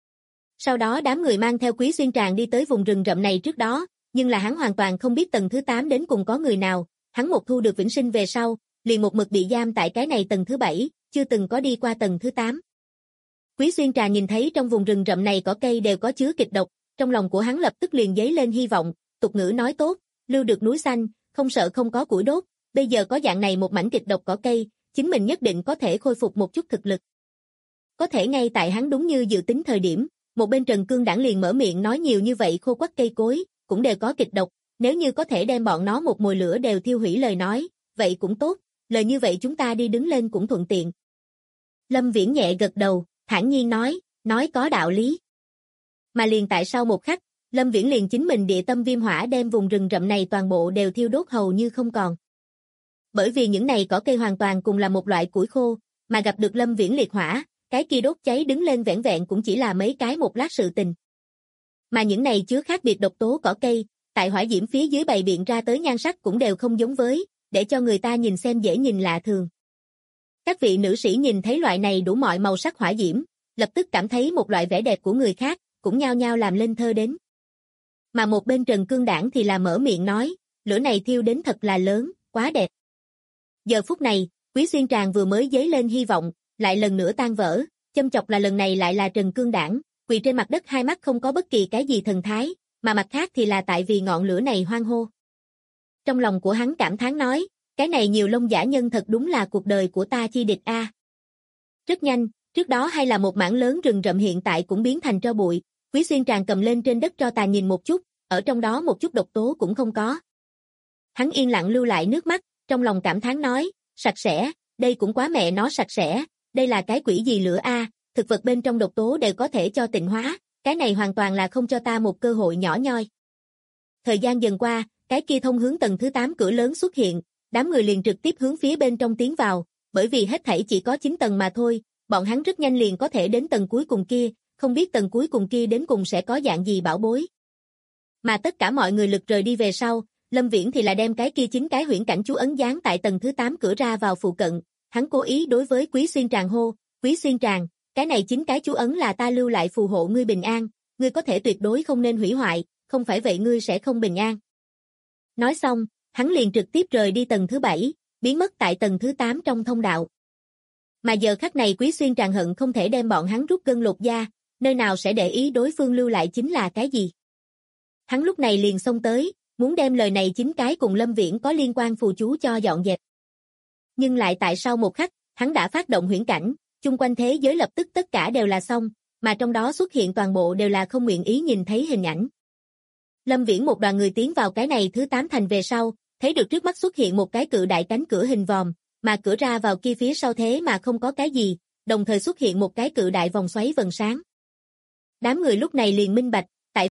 Sau đó đám người mang theo Quý Xuyên Tràng đi tới vùng rừng rậm này trước đó, nhưng là hắn hoàn toàn không biết tầng thứ 8 đến cùng có người nào, hắn một thu được vĩnh sinh về sau, liền một mực bị giam tại cái này tầng thứ 7, chưa từng có đi qua tầng thứ 8. Quý Xuyên Trà nhìn thấy trong vùng rừng rậm này cỏ cây đều có chứa kịch độc, trong lòng của hắn lập tức liền dấy lên hy vọng, tục ngữ nói tốt, lưu được núi xanh, không sợ không có củi đốt, bây giờ có dạng này một mảnh kịch độc cỏ cây, chính mình nhất định có thể khôi phục một chút thực lực. Có thể ngay tại hắn đúng như dự tính thời điểm, một bên Trần Cương Đảng liền mở miệng nói nhiều như vậy khô quắt cây cối, cũng đều có kịch độc, nếu như có thể đem bọn nó một mồi lửa đều thiêu hủy lời nói, vậy cũng tốt, lời như vậy chúng ta đi đứng lên cũng thuận tiện. Lâm Viễn nhẹ gật đầu, thản nhiên nói có đạo lý. Mà liền tại sau một khắc, Lâm Viễn liền chính mình địa tâm viêm hỏa đem vùng rừng rậm này toàn bộ đều thiêu đốt hầu như không còn. Bởi vì những này cỏ cây hoàn toàn cùng là một loại củi khô, mà gặp được Lâm Viễn liệt hỏa, cái kia đốt cháy đứng lên vẻn vẹn cũng chỉ là mấy cái một lát sự tình. Mà những này chứa khác biệt độc tố cỏ cây, tại hỏa diễm phía dưới bày biện ra tới nhan sắc cũng đều không giống với, để cho người ta nhìn xem dễ nhìn lạ thường. Các vị nữ sĩ nhìn thấy loại này đủ mọi màu sắc hỏa diễm, lập tức cảm thấy một loại vẻ đẹp của người khác, cũng nhao nhao làm lên thơ đến. Mà một bên Trần Cương Đảng thì là mở miệng nói, lửa này thiêu đến thật là lớn, quá đẹp. Giờ phút này, Quý Xuyên Tràng vừa mới dấy lên hy vọng, lại lần nữa tan vỡ, châm chọc là lần này lại là Trần Cương Đảng, quỳ trên mặt đất hai mắt không có bất kỳ cái gì thần thái, mà mặt khác thì là tại vì ngọn lửa này hoang hô. Trong lòng của hắn cảm thán nói, cái này nhiều lông giả nhân thật đúng là cuộc đời của ta chi địch a. Rất nhanh, trước đó hay là một mảng lớn rừng rậm hiện tại cũng biến thành tro bụi, Quý Xuyên Tràng cầm lên trên đất tro tàn nhìn một chút, ở trong đó một chút độc tố cũng không có. Hắn yên lặng lưu lại nước mắt, trong lòng cảm thán nói, sạch sẽ, đây cũng quá mẹ nó sạch sẽ, đây là cái quỷ gì lửa a, thực vật bên trong độc tố đều có thể cho tịnh hóa, cái này hoàn toàn là không cho ta một cơ hội nhỏ nhoi. Thời gian dần qua, cái kia thông hướng tầng thứ 8 cửa lớn xuất hiện, đám người liền trực tiếp hướng phía bên trong tiến vào, bởi vì hết thảy chỉ có 9 tầng mà thôi, bọn hắn rất nhanh liền có thể đến tầng cuối cùng kia, không biết tầng cuối cùng kia đến cùng sẽ có dạng gì bảo bối. Mà tất cả mọi người lực rời đi về sau, Lâm Viễn thì là đem cái kia 9 cái huyễn cảnh chú ấn dán tại tầng thứ 8 cửa ra vào phụ cận, hắn cố ý đối với Quý Xuyên Tràng hô, Quý Xuyên Tràng, cái này 9 cái chú ấn là ta lưu lại phù hộ ngươi bình an, ngươi có thể tuyệt đối không nên hủy hoại, không phải vậy ngươi sẽ không bình an. Nói xong, hắn liền trực tiếp rời đi tầng thứ 7, biến mất tại tầng thứ 8 trong thông đạo. Mà giờ khắc này Quý Xuyên Tràng hận không thể đem bọn hắn rút gân lột da, nơi nào sẽ để ý đối phương lưu lại chính là cái gì. Hắn lúc này liền xông tới, muốn đem lời này 9 cái cùng Lâm Viễn có liên quan phù chú cho dọn dẹp. Nhưng lại tại sau một khắc, hắn đã phát động huyễn cảnh, chung quanh thế giới lập tức tất cả đều là xong, mà trong đó xuất hiện toàn bộ đều là không nguyện ý nhìn thấy hình ảnh. Lâm Viễn một đoàn người tiến vào cái này thứ 8 thành về sau, thấy được trước mắt xuất hiện một cái cự đại cánh cửa hình vòm, mà cửa ra vào kia phía sau thế mà không có cái gì, đồng thời xuất hiện một cái cự đại vòng xoáy vầng sáng. Đám người lúc này liền minh bạch, tại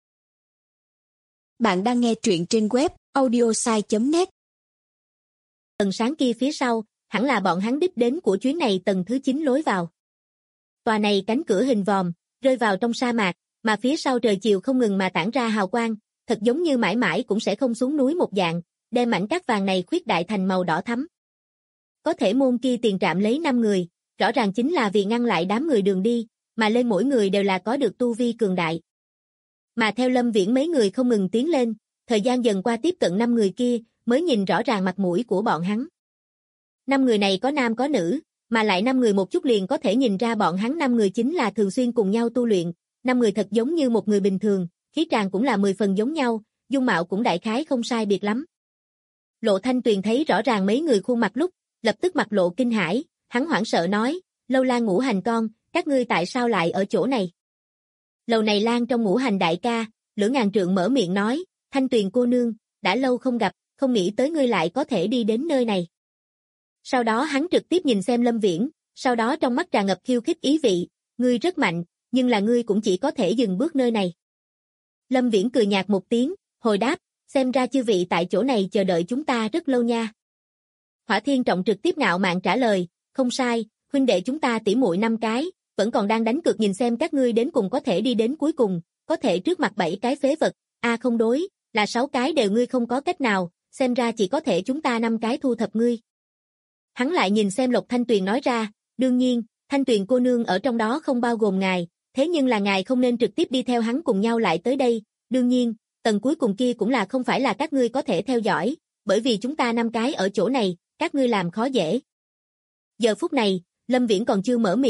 bạn đang nghe truyện trên web audiosai.net. Vầng sáng kia phía sau, hẳn là bọn hắn đích đến của chuyến này tầng thứ 9 lối vào. Tòa này cánh cửa hình vòm, rơi vào trong sa mạc, mà phía sau trời chiều không ngừng mà tản ra hào quang, thật giống như mãi mãi cũng sẽ không xuống núi một dạng, đem mảnh cát vàng này khuyết đại thành màu đỏ thắm. Có thể môn kia tiền trạm lấy 5 người, rõ ràng chính là vì ngăn lại đám người đường đi, mà lên mỗi người đều là có được tu vi cường đại. Mà theo Lâm Viễn mấy người không ngừng tiến lên, thời gian dần qua tiếp cận 5 người kia, mới nhìn rõ ràng mặt mũi của bọn hắn. 5 người này có nam có nữ, mà lại 5 người một chút liền có thể nhìn ra bọn hắn 5 người chính là thường xuyên cùng nhau tu luyện, 5 người thật giống như một người bình thường, khí tràng cũng là 10 phần giống nhau, dung mạo cũng đại khái không sai biệt lắm. Lộ Thanh Tuyền thấy rõ ràng mấy người khuôn mặt lúc, lập tức mặt lộ kinh hãi, hắn hoảng sợ nói, Lâu Lan ngũ hành con, các ngươi tại sao lại ở chỗ này? Lầu này Lan trong ngũ hành đại ca, Lửa Ngàn Trượng mở miệng nói, Thanh Tuyền cô nương, đã lâu không gặp, không nghĩ tới ngươi lại có thể đi đến nơi này. Sau đó hắn trực tiếp nhìn xem Lâm Viễn, sau đó trong mắt tràn ngập khiêu khích ý vị, ngươi rất mạnh, nhưng là ngươi cũng chỉ có thể dừng bước nơi này. Lâm Viễn cười nhạt một tiếng, hồi đáp, xem ra chư vị tại chỗ này chờ đợi chúng ta rất lâu nha. Hỏa Thiên Trọng trực tiếp ngạo mạn trả lời, không sai, huynh đệ chúng ta tỉ muội 5 cái, vẫn còn đang đánh cược nhìn xem các ngươi đến cùng có thể đi đến cuối cùng, có thể trước mặt 7 cái phế vật, không đối, là 6 cái đều ngươi không có cách nào, xem ra chỉ có thể chúng ta 5 cái thu thập ngươi. Hắn lại nhìn xem Lộc Thanh Tuyền nói ra, đương nhiên, Thanh Tuyền cô nương ở trong đó không bao gồm ngài, thế nhưng là ngài không nên trực tiếp đi theo hắn cùng nhau lại tới đây, đương nhiên, tầng cuối cùng kia cũng là không phải là các ngươi có thể theo dõi, bởi vì chúng ta 5 cái ở chỗ này, các ngươi làm khó dễ. Giờ phút này, Lâm Viễn còn chưa mở miệng,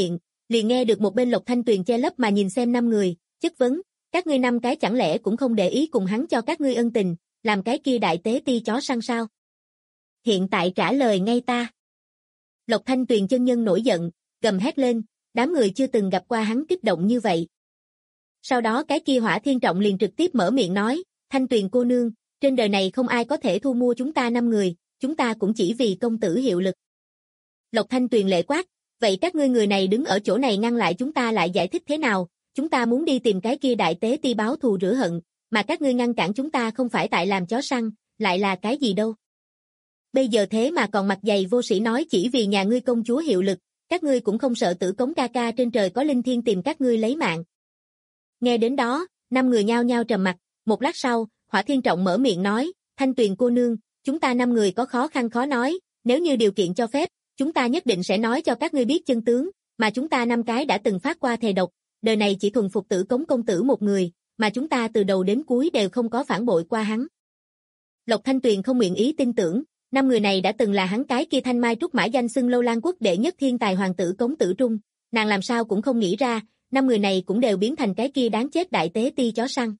liền nghe được một bên Lộc Thanh Tuyền che lấp mà nhìn xem 5 người, chất vấn, các ngươi 5 cái chẳng lẽ cũng không để ý cùng hắn cho các ngươi ân tình, làm cái kia đại tế ti chó săn sao? Hiện tại trả lời ngay ta. Lộc Thanh Tuyền chân nhân nổi giận, gầm hét lên, đám người chưa từng gặp qua hắn kích động như vậy. Sau đó cái kia Hỏa Thiên Trọng liền trực tiếp mở miệng nói, Thanh Tuyền cô nương, trên đời này không ai có thể thu mua chúng ta 5 người, chúng ta cũng chỉ vì công tử hiệu lực. Lộc Thanh Tuyền lệ quát, vậy các ngươi người này đứng ở chỗ này ngăn lại chúng ta lại giải thích thế nào, chúng ta muốn đi tìm cái kia đại tế ti báo thù rửa hận, mà các ngươi ngăn cản chúng ta không phải tại làm chó săn, lại là cái gì đâu. Bây giờ thế mà còn mặt dày vô sĩ nói chỉ vì nhà ngươi công chúa hiệu lực, các ngươi cũng không sợ Tử Cống ca ca trên trời có linh thiên tìm các ngươi lấy mạng. Nghe đến đó, 5 người nhao nhao trầm mặt, một lát sau, Hỏa Thiên Trọng mở miệng nói, Thanh Tuyền cô nương, chúng ta 5 người có khó khăn khó nói, nếu như điều kiện cho phép, chúng ta nhất định sẽ nói cho các ngươi biết chân tướng, mà chúng ta 5 cái đã từng phát qua thề độc, đời này chỉ thuần phục Tử Cống công tử một người, mà chúng ta từ đầu đến cuối đều không có phản bội qua hắn. Lộc Thanh Tuyền không nguyện ý tin tưởng, 5 người này đã từng là hắn cái kia thanh mai trúc mã danh xưng Lâu Lan quốc đệ nhất thiên tài hoàng tử Cống Tử Trung, nàng làm sao cũng không nghĩ ra, 5 người này cũng đều biến thành cái kia đáng chết đại tế ti chó săn.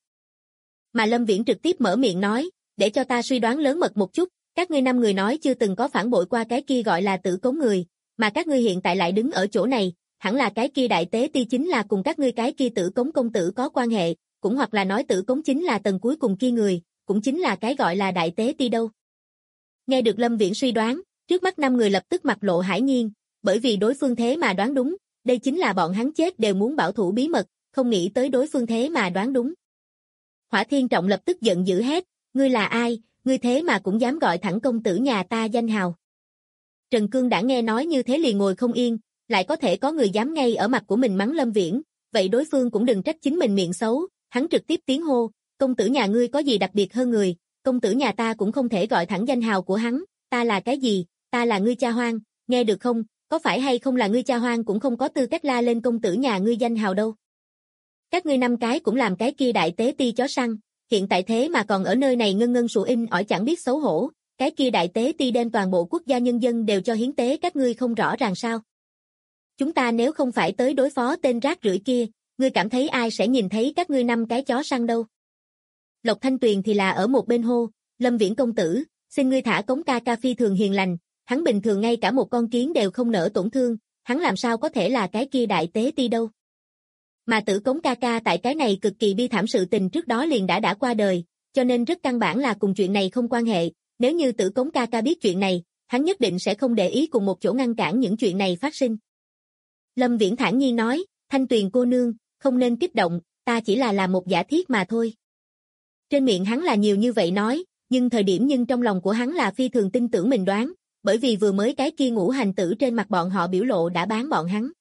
Mà Lâm Viễn trực tiếp mở miệng nói, để cho ta suy đoán lớn mật một chút, các ngươi 5 người nói chưa từng có phản bội qua cái kia gọi là Tử Cống người, mà các ngươi hiện tại lại đứng ở chỗ này, hẳn là cái kia đại tế ti chính là cùng các ngươi cái kia Tử Cống công tử có quan hệ, cũng hoặc là nói Tử Cống chính là tầng cuối cùng kia người, cũng chính là cái gọi là đại tế ti đâu. Nghe được Lâm Viễn suy đoán, trước mắt 5 người lập tức mặt lộ hãi nhiên, bởi vì đối phương thế mà đoán đúng, đây chính là bọn hắn chết đều muốn bảo thủ bí mật, không nghĩ tới đối phương thế mà đoán đúng. Hỏa Thiên Trọng lập tức giận dữ hét, ngươi là ai, ngươi thế mà cũng dám gọi thẳng công tử nhà ta danh hào. Trần Cương đã nghe nói như thế liền ngồi không yên, lại có thể có người dám ngay ở mặt của mình mắng Lâm Viễn, vậy đối phương cũng đừng trách chính mình miệng xấu, hắn trực tiếp tiếng hô, công tử nhà ngươi có gì đặc biệt hơn người, công tử nhà ta cũng không thể gọi thẳng danh hào của hắn, ta là cái gì, ta là ngươi cha hoang, nghe được không, có phải hay không là ngươi cha hoang cũng không có tư cách la lên công tử nhà ngươi danh hào đâu. Các ngươi 5 cái cũng làm cái kia đại tế ti chó săn, hiện tại thế mà còn ở nơi này ngân ngân sụ in ỏi chẳng biết xấu hổ, cái kia đại tế ti đem toàn bộ quốc gia nhân dân đều cho hiến tế các ngươi không rõ ràng sao. Chúng ta nếu không phải tới đối phó tên rác rưởi kia, ngươi cảm thấy ai sẽ nhìn thấy các ngươi 5 cái chó săn đâu. Lộc Thanh Tuyền thì là ở một bên hô, Lâm Viễn công tử, xin ngươi thả Cống ca ca phi thường hiền lành, hắn bình thường ngay cả một con kiến đều không nỡ tổn thương, hắn làm sao có thể là cái kia đại tế ti đâu. Mà Tử Cống ca ca tại cái này cực kỳ bi thảm sự tình trước đó liền đã qua đời, cho nên rất căn bản là cùng chuyện này không quan hệ, nếu như Tử Cống ca ca biết chuyện này, hắn nhất định sẽ không để ý cùng một chỗ ngăn cản những chuyện này phát sinh. Lâm Viễn thản nhiên nói, Thanh Tuyền cô nương, không nên kích động, ta chỉ là làm một giả thiết mà thôi. Trên miệng hắn là nhiều như vậy nói, nhưng trong lòng của hắn là phi thường tin tưởng mình đoán, bởi vì vừa mới cái kia ngũ hành tử trên mặt bọn họ biểu lộ đã bán bọn hắn.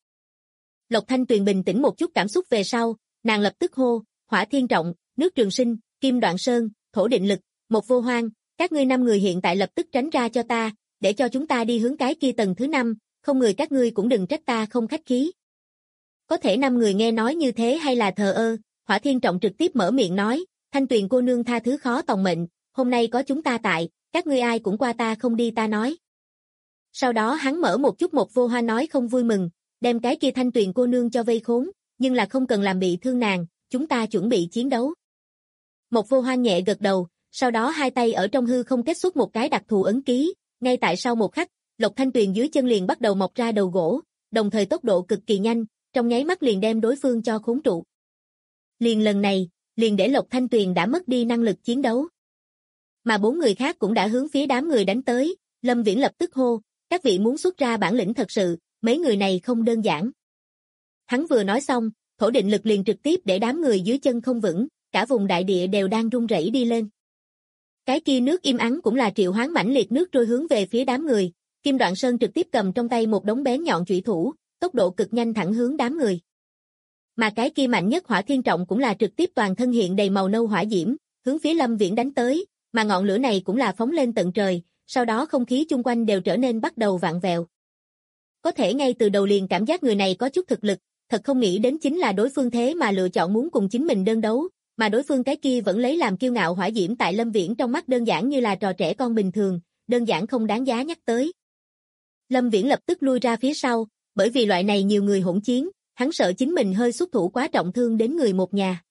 Lộc Thanh Tuyền bình tĩnh một chút cảm xúc về sau, nàng lập tức hô, Hỏa Thiên Trọng, Nước Trường Sinh, Kim Đoạn Sơn, Thổ Định Lực, Một Vô Hoang, các ngươi 5 người hiện tại lập tức tránh ra cho ta, để cho chúng ta đi hướng cái kia tầng thứ 5, không người các ngươi cũng đừng trách ta không khách khí. Có thể 5 người nghe nói như thế hay là thờ ơ, Hỏa Thiên Trọng trực tiếp mở miệng nói, Thanh Tuyền cô nương tha thứ khó tòng mệnh, hôm nay có chúng ta tại, các ngươi ai cũng qua ta không đi ta nói. Sau đó hắn mở một chút Một Vô Hoa nói không vui mừng, đem cái kia Thanh Tuyền cô nương cho vây khốn, nhưng là không cần làm bị thương nàng, chúng ta chuẩn bị chiến đấu. Một Vô Hoa nhẹ gật đầu, sau đó hai tay ở trong hư không kết xuất một cái đặc thù ấn ký, ngay tại sau một khắc, Lộc Thanh Tuyền dưới chân liền bắt đầu mọc ra đầu gỗ, đồng thời tốc độ cực kỳ nhanh, trong nháy mắt liền đem đối phương cho khốn trụ. Liền lần này, liền để Lộc Thanh Tuyền đã mất đi năng lực chiến đấu. Mà 4 người khác cũng đã hướng phía đám người đánh tới, Lâm Viễn lập tức hô, các vị muốn xuất ra bản lĩnh thật sự, mấy người này không đơn giản. Hắn vừa nói xong, Thổ Định Lực liền trực tiếp để đám người dưới chân không vững, cả vùng đại địa đều đang rung rẩy đi lên. Cái kia nước im ắng cũng là triệu hoán mãnh liệt nước trôi hướng về phía đám người, Kim Đoạn Sơn trực tiếp cầm trong tay một đống bén nhọn chủy thủ, tốc độ cực nhanh thẳng hướng đám người. Mà cái kia mạnh nhất Hỏa Thiên Trọng cũng là trực tiếp toàn thân hiện đầy màu nâu hỏa diễm, hướng phía Lâm Viễn đánh tới, mà ngọn lửa này cũng là phóng lên tận trời, sau đó không khí chung quanh đều trở nên bắt đầu vặn vẹo. Có thể ngay từ đầu liền cảm giác người này có chút thực lực, thật không nghĩ đến chính là đối phương thế mà lựa chọn muốn cùng chính mình đơn đấu, mà đối phương cái kia vẫn lấy làm kiêu ngạo hỏa diễm tại Lâm Viễn trong mắt đơn giản như là trò trẻ con bình thường, đơn giản không đáng giá nhắc tới. Lâm Viễn lập tức lui ra phía sau, bởi vì loại này nhiều người hỗn chiến, hắn sợ chính mình hơi xuất thủ quá trọng thương đến người một nhà.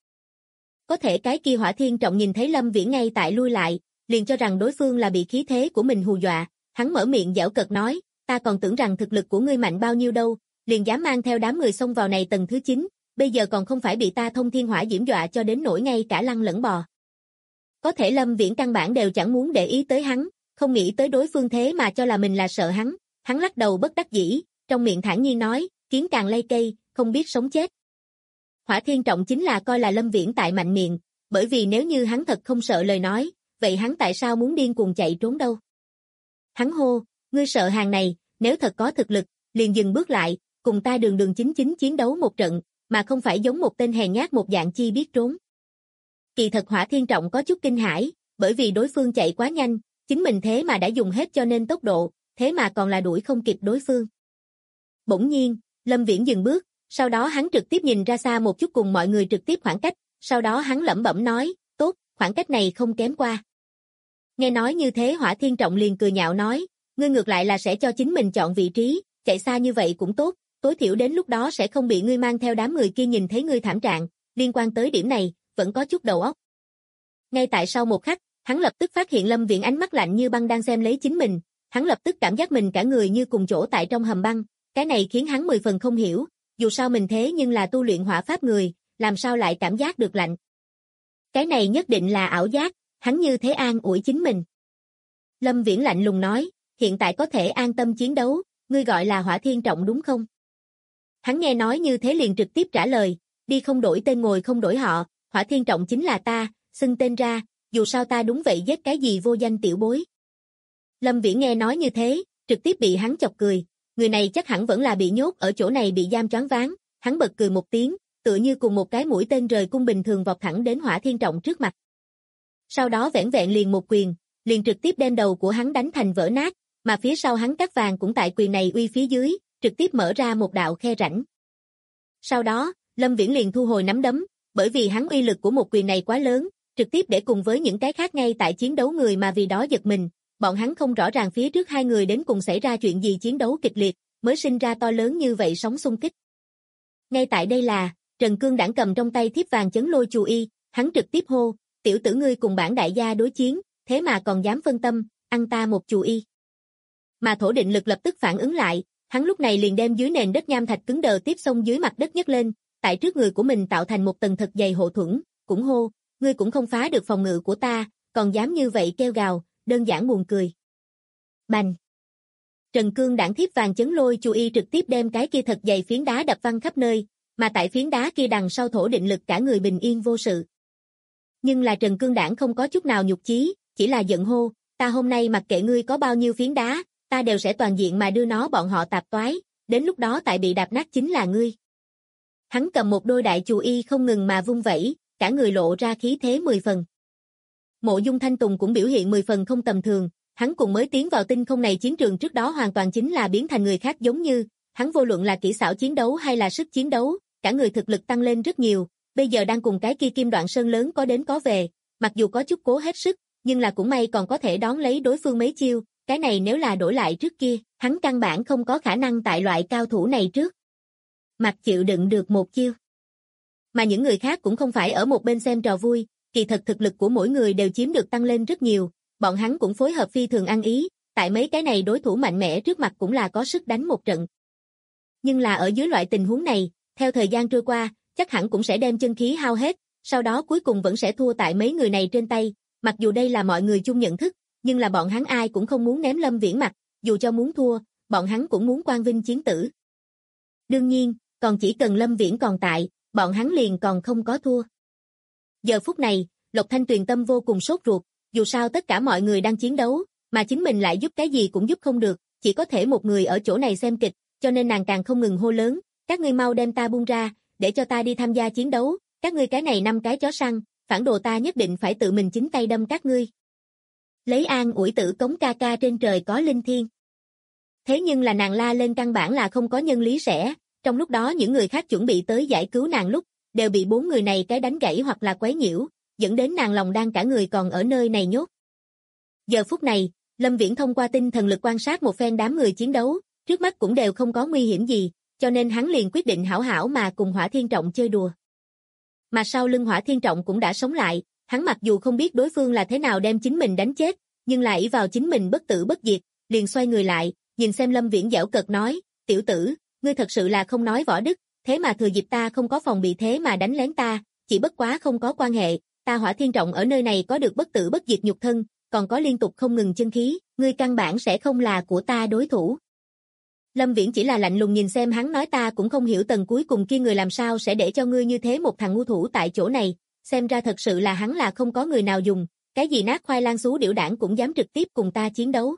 Có thể cái kia Hỏa Thiên Trọng nhìn thấy Lâm Viễn ngay tại lui lại, liền cho rằng đối phương là bị khí thế của mình hù dọa, hắn mở miệng giễu cợt nói, ta còn tưởng rằng thực lực của ngươi mạnh bao nhiêu đâu, liền dám mang theo đám người xông vào này tầng thứ 9, bây giờ còn không phải bị ta thông thiên hỏa diễm dọa cho đến nỗi ngay cả lăn lẫn bò. Có thể Lâm Viễn căn bản đều chẳng muốn để ý tới hắn, không nghĩ tới đối phương thế mà cho là mình là sợ hắn lắc đầu bất đắc dĩ, trong miệng thản nhiên nói, kiến càng lay cây, không biết sống chết. Hỏa Thiên Trọng chính là coi là Lâm Viễn tại mạnh miệng, bởi vì nếu như hắn thật không sợ lời nói, vậy hắn tại sao muốn điên cuồng chạy trốn đâu? Hắn hô, ngươi sợ hàng này, nếu thật có thực lực, liền dừng bước lại, cùng ta đường chính chính chiến đấu một trận, mà không phải giống một tên hèn nhát một dạng chi biết trốn. Kỳ thật Hỏa Thiên Trọng có chút kinh hãi, bởi vì đối phương chạy quá nhanh, chính mình thế mà đã dùng hết cho nên tốc độ, thế mà còn là đuổi không kịp đối phương. Bỗng nhiên, Lâm Viễn dừng bước, sau đó hắn trực tiếp nhìn ra xa một chút cùng mọi người trực tiếp khoảng cách, sau đó hắn lẩm bẩm nói, tốt, khoảng cách này không kém qua. Nghe nói như thế Hỏa Thiên Trọng liền cười nhạo nói, ngươi ngược lại là sẽ cho chính mình chọn vị trí, chạy xa như vậy cũng tốt, tối thiểu đến lúc đó sẽ không bị ngươi mang theo đám người kia nhìn thấy ngươi thảm trạng, liên quan tới điểm này, vẫn có chút đầu óc. Ngay tại sau một khắc, hắn lập tức phát hiện Lâm Viễn ánh mắt lạnh như băng đang xem lấy chính mình, hắn lập tức cảm giác mình cả người như cùng chỗ tại trong hầm băng, cái này khiến hắn 10 phần không hiểu, dù sao mình thế nhưng là tu luyện hỏa pháp người, làm sao lại cảm giác được lạnh. Cái này nhất định là ảo giác, hắn như thế an ủi chính mình. Lâm Viễn lạnh lùng nói, hiện tại có thể an tâm chiến đấu, ngươi gọi là Hỏa Thiên Trọng đúng không? Hắn nghe nói như thế liền trực tiếp trả lời, đi không đổi tên ngồi không đổi họ, Hỏa Thiên Trọng chính là ta, xưng tên ra, dù sao ta đúng vậy giết cái gì vô danh tiểu bối. Lâm Viễn nghe nói như thế, trực tiếp bị hắn chọc cười, người này chắc hẳn vẫn là bị nhốt ở chỗ này bị giam choáng váng, hắn bật cười một tiếng, tựa như cùng một cái mũi tên rời cung bình thường vọt thẳng đến Hỏa Thiên Trọng trước mặt. Sau đó vẻn vẹn liền một quyền, liền trực tiếp đem đầu của hắn đánh thành vỡ nát, mà phía sau hắn cát vàng cũng tại quyền này uy phía dưới, trực tiếp mở ra một đạo khe rãnh. Sau đó, Lâm Viễn liền thu hồi nắm đấm, bởi vì hắn uy lực của một quyền này quá lớn, trực tiếp để cùng với những cái khác ngay tại chiến đấu người mà vì đó giật mình, bọn hắn không rõ ràng phía trước hai người đến cùng xảy ra chuyện gì chiến đấu kịch liệt, mới sinh ra to lớn như vậy sóng xung kích. Ngay tại đây là, Trần Cương Đảng cầm trong tay thiếp vàng chấn lôi chù y, hắn trực tiếp hô, tiểu tử ngươi cùng bản đại gia đối chiến, thế mà còn dám phân tâm, ăn ta một chù y. Mà Thổ Định Lực lập tức phản ứng lại, hắn lúc này liền đem dưới nền đất nham thạch cứng đờ tiếp xông dưới mặt đất nhấc lên, tại trước người của mình tạo thành một tầng thật dày hộ thuẫn, cũng hô, ngươi cũng không phá được phòng ngự của ta, còn dám như vậy kêu gào, đơn giản buồn cười. Bành! Trần Cương Đảng thiếp vàng chấn lôi chù y trực tiếp đem cái kia thật dày phiến đá đập văng khắp nơi, mà tại phiến đá kia đằng sau Thổ Định Lực cả người bình yên vô sự. Nhưng là Trần Cương Đảng không có chút nào nhục chí, chỉ là giận hô, ta hôm nay mặc kệ ngươi có bao nhiêu phiến đá, ta đều sẽ toàn diện mà đưa nó bọn họ tạp toái, đến lúc đó tại bị đạp nát chính là ngươi. Hắn cầm một đôi đại chù y không ngừng mà vung vẩy, cả người lộ ra khí thế 10 phần. Mộ Dung Thanh Tùng cũng biểu hiện 10 phần không tầm thường, hắn cùng mới tiến vào tinh không này chiến trường trước đó hoàn toàn chính là biến thành người khác giống như, hắn vô luận là kỹ xảo chiến đấu hay là sức chiến đấu, cả người thực lực tăng lên rất nhiều, bây giờ đang cùng cái kia Kim Đoạn Sơn lớn có đến có về, mặc dù có chút cố hết sức, nhưng là cũng may còn có thể đón lấy đối phương mấy chiêu, cái này nếu là đổi lại trước kia, hắn căn bản không có khả năng tại loại cao thủ này trước mặt chịu đựng được một chiêu. Mà những người khác cũng không phải ở một bên xem trò vui, kỳ thật thực lực của mỗi người đều chiếm được tăng lên rất nhiều, bọn hắn cũng phối hợp phi thường ăn ý, tại mấy cái này đối thủ mạnh mẽ trước mặt cũng là có sức đánh một trận. Nhưng là ở dưới loại tình huống này, theo thời gian trôi qua, chắc hẳn cũng sẽ đem chân khí hao hết, sau đó cuối cùng vẫn sẽ thua tại mấy người này trên tay, mặc dù đây là mọi người chung nhận thức, nhưng là bọn hắn ai cũng không muốn ném Lâm Viễn mặt, dù cho muốn thua, bọn hắn cũng muốn quang vinh chiến tử. Đương nhiên, còn chỉ cần Lâm Viễn còn tại, bọn hắn liền còn không có thua. Giờ phút này, Lộc Thanh Tuyền tâm vô cùng sốt ruột, dù sao tất cả mọi người đang chiến đấu, mà chính mình lại giúp cái gì cũng giúp không được, chỉ có thể một người ở chỗ này xem kịch, cho nên nàng càng không ngừng hô lớn, các ngươi mau đem ta buông ra, để cho ta đi tham gia chiến đấu, các ngươi cái này 5 cái chó săn, phản đồ ta nhất định phải tự mình chính tay đâm các ngươi. Lấy an ủi Tử Cống ca ca trên trời có linh thiêng. Thế nhưng là nàng la lên căn bản là không có nhân lý sẽ, trong lúc đó những người khác chuẩn bị tới giải cứu nàng lúc, đều bị 4 người này cái đánh gãy hoặc là quấy nhiễu, dẫn đến nàng lòng đang cả người còn ở nơi này nhốt. Giờ phút này, Lâm Viễn thông qua tinh thần lực quan sát một phen đám người chiến đấu, trước mắt cũng đều không có nguy hiểm gì, cho nên hắn liền quyết định hảo hảo mà cùng Hỏa Thiên Trọng chơi đùa. Mà sau lưng Hỏa Thiên Trọng cũng đã sống lại, hắn mặc dù không biết đối phương là thế nào đem chính mình đánh chết, nhưng lại ỷ vào chính mình bất tử bất diệt, liền xoay người lại, nhìn xem Lâm Viễn giễu cợt nói, tiểu tử, ngươi thật sự là không nói võ đức, thế mà thừa dịp ta không có phòng bị thế mà đánh lén ta, chỉ bất quá không có quan hệ, ta Hỏa Thiên Trọng ở nơi này có được bất tử bất diệt nhục thân, còn có liên tục không ngừng chân khí, ngươi căn bản sẽ không là của ta đối thủ. Lâm Viễn chỉ là lạnh lùng nhìn xem hắn nói ta cũng không hiểu tầng cuối cùng kia người làm sao sẽ để cho ngươi như thế một thằng ngu thủ tại chỗ này, xem ra thật sự là hắn là không có người nào dùng, cái gì nát khoai lang xú điểu đảng cũng dám trực tiếp cùng ta chiến đấu.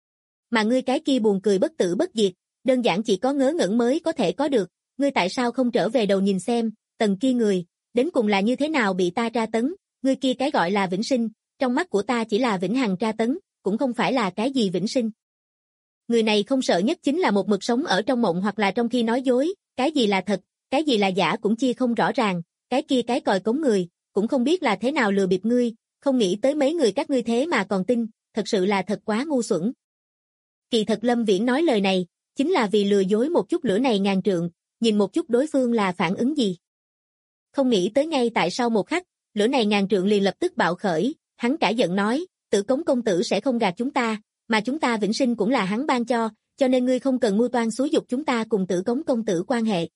Mà ngươi cái kia buồn cười bất tử bất diệt, đơn giản chỉ có ngớ ngẩn mới có thể có được, ngươi tại sao không trở về đầu nhìn xem, tầng kia người, đến cùng là như thế nào bị ta tra tấn, ngươi kia cái gọi là vĩnh sinh, trong mắt của ta chỉ là vĩnh hằng tra tấn, cũng không phải là cái gì vĩnh sinh. Người này không sợ nhất chính là một mực sống ở trong mộng hoặc là trong khi nói dối, cái gì là thật, cái gì là giả cũng chia không rõ ràng, cái kia cái còi cống người, cũng không biết là thế nào lừa bịp ngươi, không nghĩ tới mấy người các ngươi thế mà còn tin, thật sự là thật quá ngu xuẩn. Kỳ thật Lâm Viễn nói lời này, chính là vì lừa dối một chút lửa này ngàn trượng, nhìn một chút đối phương là phản ứng gì. Không nghĩ tới ngay tại sau một khắc, lửa này ngàn trượng liền lập tức bạo khởi, hắn cả giận nói, Tử Cống công tử sẽ không gạt chúng ta, mà chúng ta vĩnh sinh cũng là hắn ban cho nên ngươi không cần mưu toan xúi dục chúng ta cùng Tử Cống công tử quan hệ.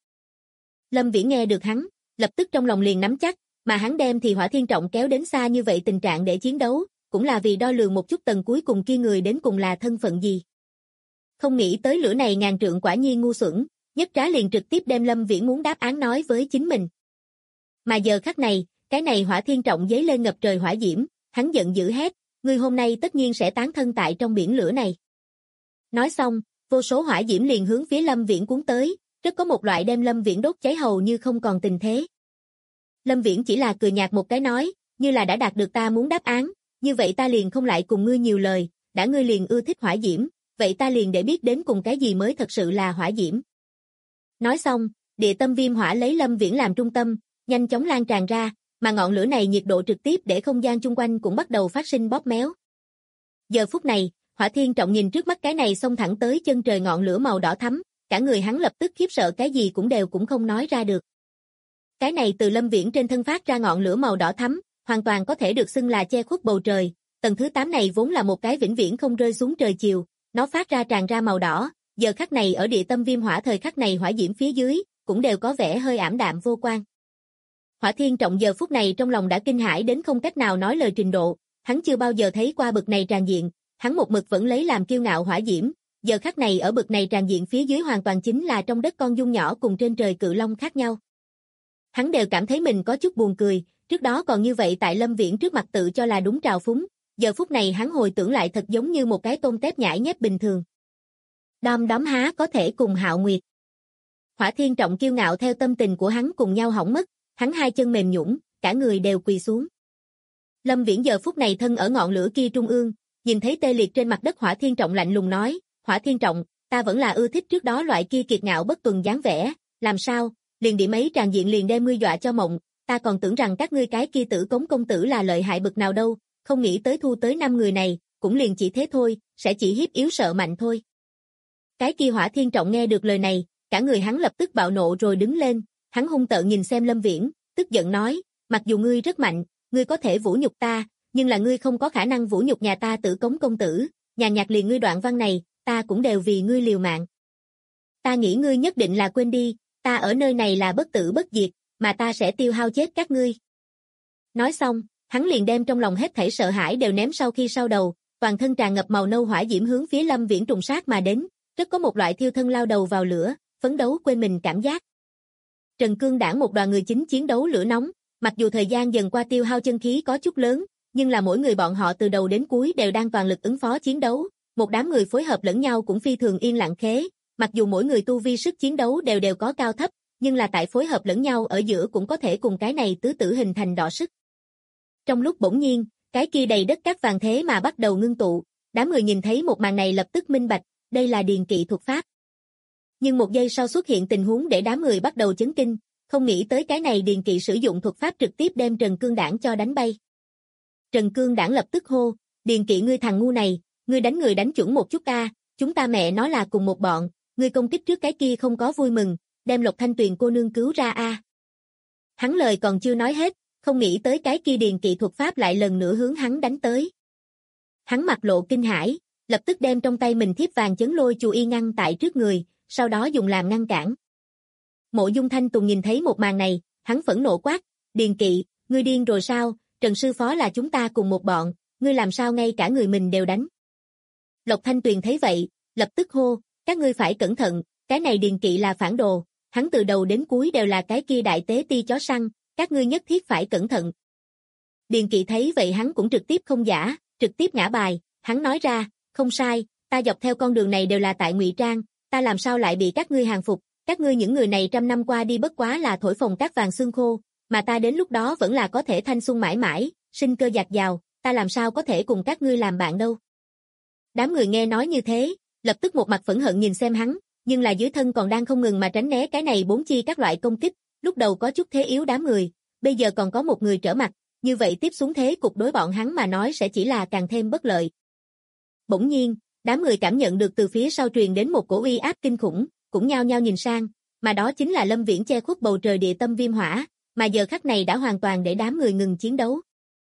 Lâm Viễn nghe được hắn, lập tức trong lòng liền nắm chắc, mà hắn đem thì Hỏa Thiên Trọng kéo đến xa như vậy tình trạng để chiến đấu, cũng là vì đo lường một chút tầng cuối cùng kia người đến cùng là thân phận gì. Không nghĩ tới lửa này ngàn trượng quả nhiên ngu xuẩn, nhất trá liền trực tiếp đem Lâm Viễn muốn đáp án nói với chính mình. Mà giờ khắc này, cái này Hỏa Thiên Trọng giấy lên ngập trời hỏa diễm, hắn giận dữ hét, ngươi hôm nay tất nhiên sẽ tán thân tại trong biển lửa này. Nói xong, vô số hỏa diễm liền hướng phía Lâm Viễn cuốn tới, rất có một loại đem Lâm Viễn đốt cháy hầu như không còn tình thế. Lâm Viễn chỉ là cười nhạt một cái nói, như là đã đạt được ta muốn đáp án, như vậy ta liền không lại cùng ngươi nhiều lời, đã ngươi liền ưa thích hỏa diễm, vậy ta liền để biết đến cùng cái gì mới thật sự là hỏa diễm. Nói xong, địa tâm viêm hỏa lấy Lâm Viễn làm trung tâm, nhanh chóng lan tràn ra, mà ngọn lửa này nhiệt độ trực tiếp để không gian chung quanh cũng bắt đầu phát sinh bóp méo. Giờ phút này, Hỏa Thiên Trọng nhìn trước mắt cái này xông thẳng tới chân trời ngọn lửa màu đỏ thắm, cả người hắn lập tức khiếp sợ cái gì cũng không nói ra được. Cái này từ Lâm Viễn trên thân phát ra ngọn lửa màu đỏ thắm, hoàn toàn có thể được xưng là che khuất bầu trời, tầng thứ 8 này vốn là một cái vĩnh viễn không rơi xuống trời chiều, nó phát ra tràn ra màu đỏ, giờ khắc này ở địa tâm viêm hỏa thời khắc này hỏa diễm phía dưới, cũng đều có vẻ hơi ảm đạm vô quang. Hỏa Thiên Trọng giờ phút này trong lòng đã kinh hãi đến không cách nào nói lời trình độ, hắn chưa bao giờ thấy qua bực này tràn diện, hắn một mực vẫn lấy làm kiêu ngạo hỏa diễm, giờ khắc này ở bực này tràn diện phía dưới hoàn toàn chính là trong đất con dung nhỏ cùng trên trời cự long khác nhau. Hắn đều cảm thấy mình có chút buồn cười, trước đó còn như vậy tại Lâm Viễn trước mặt tự cho là đúng trào phúng, giờ phút này hắn hồi tưởng lại thật giống như một cái tôm tép nhãi nhép bình thường. Đom đóm há có thể cùng Hạo Nguyệt. Hỏa Thiên Trọng kiêu ngạo theo tâm tình của hắn cùng nhau hỏng mất, hắn hai chân mềm nhũn, cả người đều quỳ xuống. Lâm Viễn giờ phút này thân ở ngọn lửa kia trung ương, nhìn thấy tê liệt trên mặt đất Hỏa Thiên Trọng lạnh lùng nói, Hỏa Thiên Trọng, ta vẫn là ưa thích trước đó loại kia kiệt ngạo bất tuần dáng vẻ, làm sao, liền điểm ấy tràn diện liền đem ngươi dọa cho mộng, ta còn tưởng rằng các ngươi cái kia Tử Cống công tử là lợi hại bực nào đâu, không nghĩ tới thu tới 5 người này, cũng liền chỉ thế thôi, sẽ chỉ hiếp yếu sợ mạnh thôi. Cái kia Hỏa Thiên Trọng nghe được lời này, cả người hắn lập tức bạo nộ rồi đứng lên, hắn hung tợn nhìn xem Lâm Viễn, tức giận nói, mặc dù ngươi rất mạnh, ngươi có thể vũ nhục ta, nhưng là ngươi không có khả năng vũ nhục nhà ta Tử Cống công tử, nhàn nhạt liền ngươi đoạn văn này, ta cũng đều vì ngươi liều mạng. Ta nghĩ ngươi nhất định là quên đi, ta ở nơi này là bất tử bất diệt, mà ta sẽ tiêu hao chết các ngươi. Nói xong, hắn liền đem trong lòng hết thảy sợ hãi đều ném sau khi sau đầu, toàn thân tràn ngập màu nâu hỏa diễm hướng phía Lâm Viễn trùng sát mà đến, rất có một loại thiêu thân lao đầu vào lửa, phấn đấu quên mình cảm giác. Trần Cương Đảng một đoàn người chính chiến đấu lửa nóng, mặc dù thời gian dần qua tiêu hao chân khí có chút lớn, nhưng là mỗi người bọn họ từ đầu đến cuối đều đang toàn lực ứng phó chiến đấu, một đám người phối hợp lẫn nhau cũng phi thường yên lặng khế, mặc dù mỗi người tu vi sức chiến đấu đều có cao thấp, nhưng là tại phối hợp lẫn nhau ở giữa cũng có thể cùng cái này tứ tử hình thành đọ sức. Trong lúc bỗng nhiên, cái kia đầy đất cát vàng thế mà bắt đầu ngưng tụ, đám người nhìn thấy một màn này lập tức minh bạch, đây là điền kỵ thuật pháp. Nhưng một giây sau xuất hiện tình huống để đám người bắt đầu chấn kinh, không nghĩ tới cái này điền kỵ sử dụng thuật pháp trực tiếp đem Trần Cương Đảng cho đánh bay. Trần Cương Đảng lập tức hô, điền kỵ ngươi thằng ngu này, ngươi đánh người đánh chuẩn một chút a, chúng ta mẹ nó là cùng một bọn, ngươi công kích trước cái kia không có vui mừng, đem Lộc Thanh Tuyền cô nương cứu ra a. Hắn lời còn chưa nói hết, không nghĩ tới cái kia điền kỵ thuật pháp lại lần nữa hướng hắn đánh tới. Hắn mặt lộ kinh hãi, lập tức đem trong tay mình thiếp vàng chấn lôi chù y ngăn tại trước người, sau đó dùng làm ngăn cản. Mộ Dung Thanh Tùng nhìn thấy một màn này, hắn phẫn nộ quát, điền kỵ, ngươi điên rồi sao, Trần sư phó là chúng ta cùng một bọn, ngươi làm sao ngay cả người mình đều đánh. Lộc Thanh Tuyền thấy vậy, lập tức hô, các ngươi phải cẩn thận, cái này điền kỵ là phản đồ, hắn từ đầu đến cuối đều là cái kia đại tế ti chó săn, các ngươi nhất thiết phải cẩn thận. Điền kỵ thấy vậy hắn cũng trực tiếp không giả, trực tiếp ngã bài, hắn nói ra, không sai, ta dọc theo con đường này đều là tại ngụy trang, ta làm sao lại bị các ngươi hàng phục, các ngươi những người này trăm năm qua đi bất quá là thổi phồng cát vàng xương khô, mà ta đến lúc đó vẫn là có thể thanh xuân mãi mãi, sinh cơ dạt dào, ta làm sao có thể cùng các ngươi làm bạn đâu. Đám người nghe nói như thế, lập tức một mặt phẫn hận nhìn xem hắn, nhưng là dưới thân còn đang không ngừng mà tránh né cái này bốn chi các loại công kích, lúc đầu có chút thế yếu đám người, bây giờ còn có một người trở mặt, như vậy tiếp xuống thế cục đối bọn hắn mà nói sẽ chỉ là càng thêm bất lợi. Bỗng nhiên, đám người cảm nhận được từ phía sau truyền đến một cổ uy áp kinh khủng, cũng nhao nhao nhìn sang, mà đó chính là Lâm Viễn che khuất bầu trời địa tâm viêm hỏa, mà giờ khắc này đã hoàn toàn để đám người ngừng chiến đấu.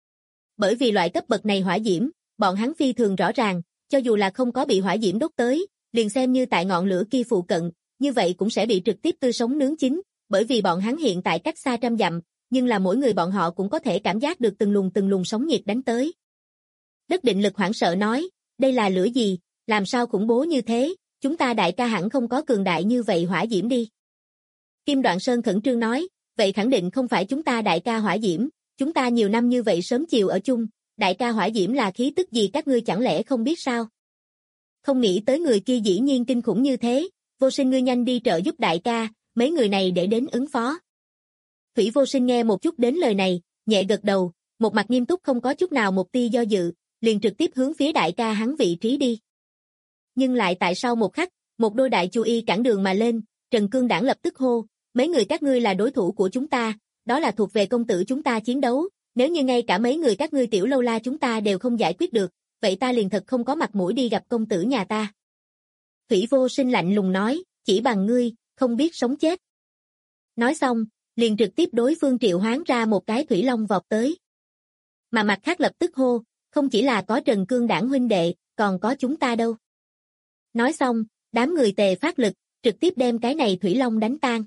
Bởi vì loại cấp bậc này hỏa diễm, bọn hắn phi thường rõ ràng, cho dù là không có bị hỏa diễm đốt tới, liền xem như tại ngọn lửa kia phụ cận, như vậy cũng sẽ bị trực tiếp tươi sống nướng chín, bởi vì bọn hắn hiện tại cách xa trăm dặm, nhưng là mỗi người bọn họ cũng có thể cảm giác được từng luồng sóng nhiệt đánh tới. Đất Định Lực hoảng sợ nói, đây là lửa gì, làm sao khủng bố như thế, chúng ta đại ca hẳn không có cường đại như vậy hỏa diễm đi. Kim Đoạn Sơn khẩn trương nói, vậy khẳng định không phải chúng ta đại ca hỏa diễm, chúng ta nhiều năm như vậy sớm chiều ở chung, đại ca hỏa diễm là khí tức gì các ngươi chẳng lẽ không biết sao? Không nghĩ tới người kia dĩ nhiên kinh khủng như thế, Vô Sinh ngươi nhanh đi trợ giúp đại ca, mấy người này để đến ứng phó. Thủy Vô Sinh nghe một chút đến lời này, nhẹ gật đầu, một mặt nghiêm túc không có chút nào một tia do dự, liền trực tiếp hướng phía đại ca hắn vị trí đi. Nhưng lại tại sau một khắc, một đôi đại chu y cản đường mà lên, Trần Cương Đảng lập tức hô, mấy người các ngươi là đối thủ của chúng ta, đó là thuộc về công tử chúng ta chiến đấu, nếu như ngay cả mấy người các ngươi tiểu lâu la chúng ta đều không giải quyết được, vậy ta liền thật không có mặt mũi đi gặp công tử nhà ta. Thủy Vô Sinh lạnh lùng nói, chỉ bằng ngươi, không biết sống chết. Nói xong, liền trực tiếp đối phương triệu hoán ra một cái thủy long vọt tới. Mà mặt khác lập tức hô, không chỉ là có Trần Cương Đảng huynh đệ, còn có chúng ta đâu. Nói xong, đám người tề phát lực, trực tiếp đem cái này thủy long đánh tan.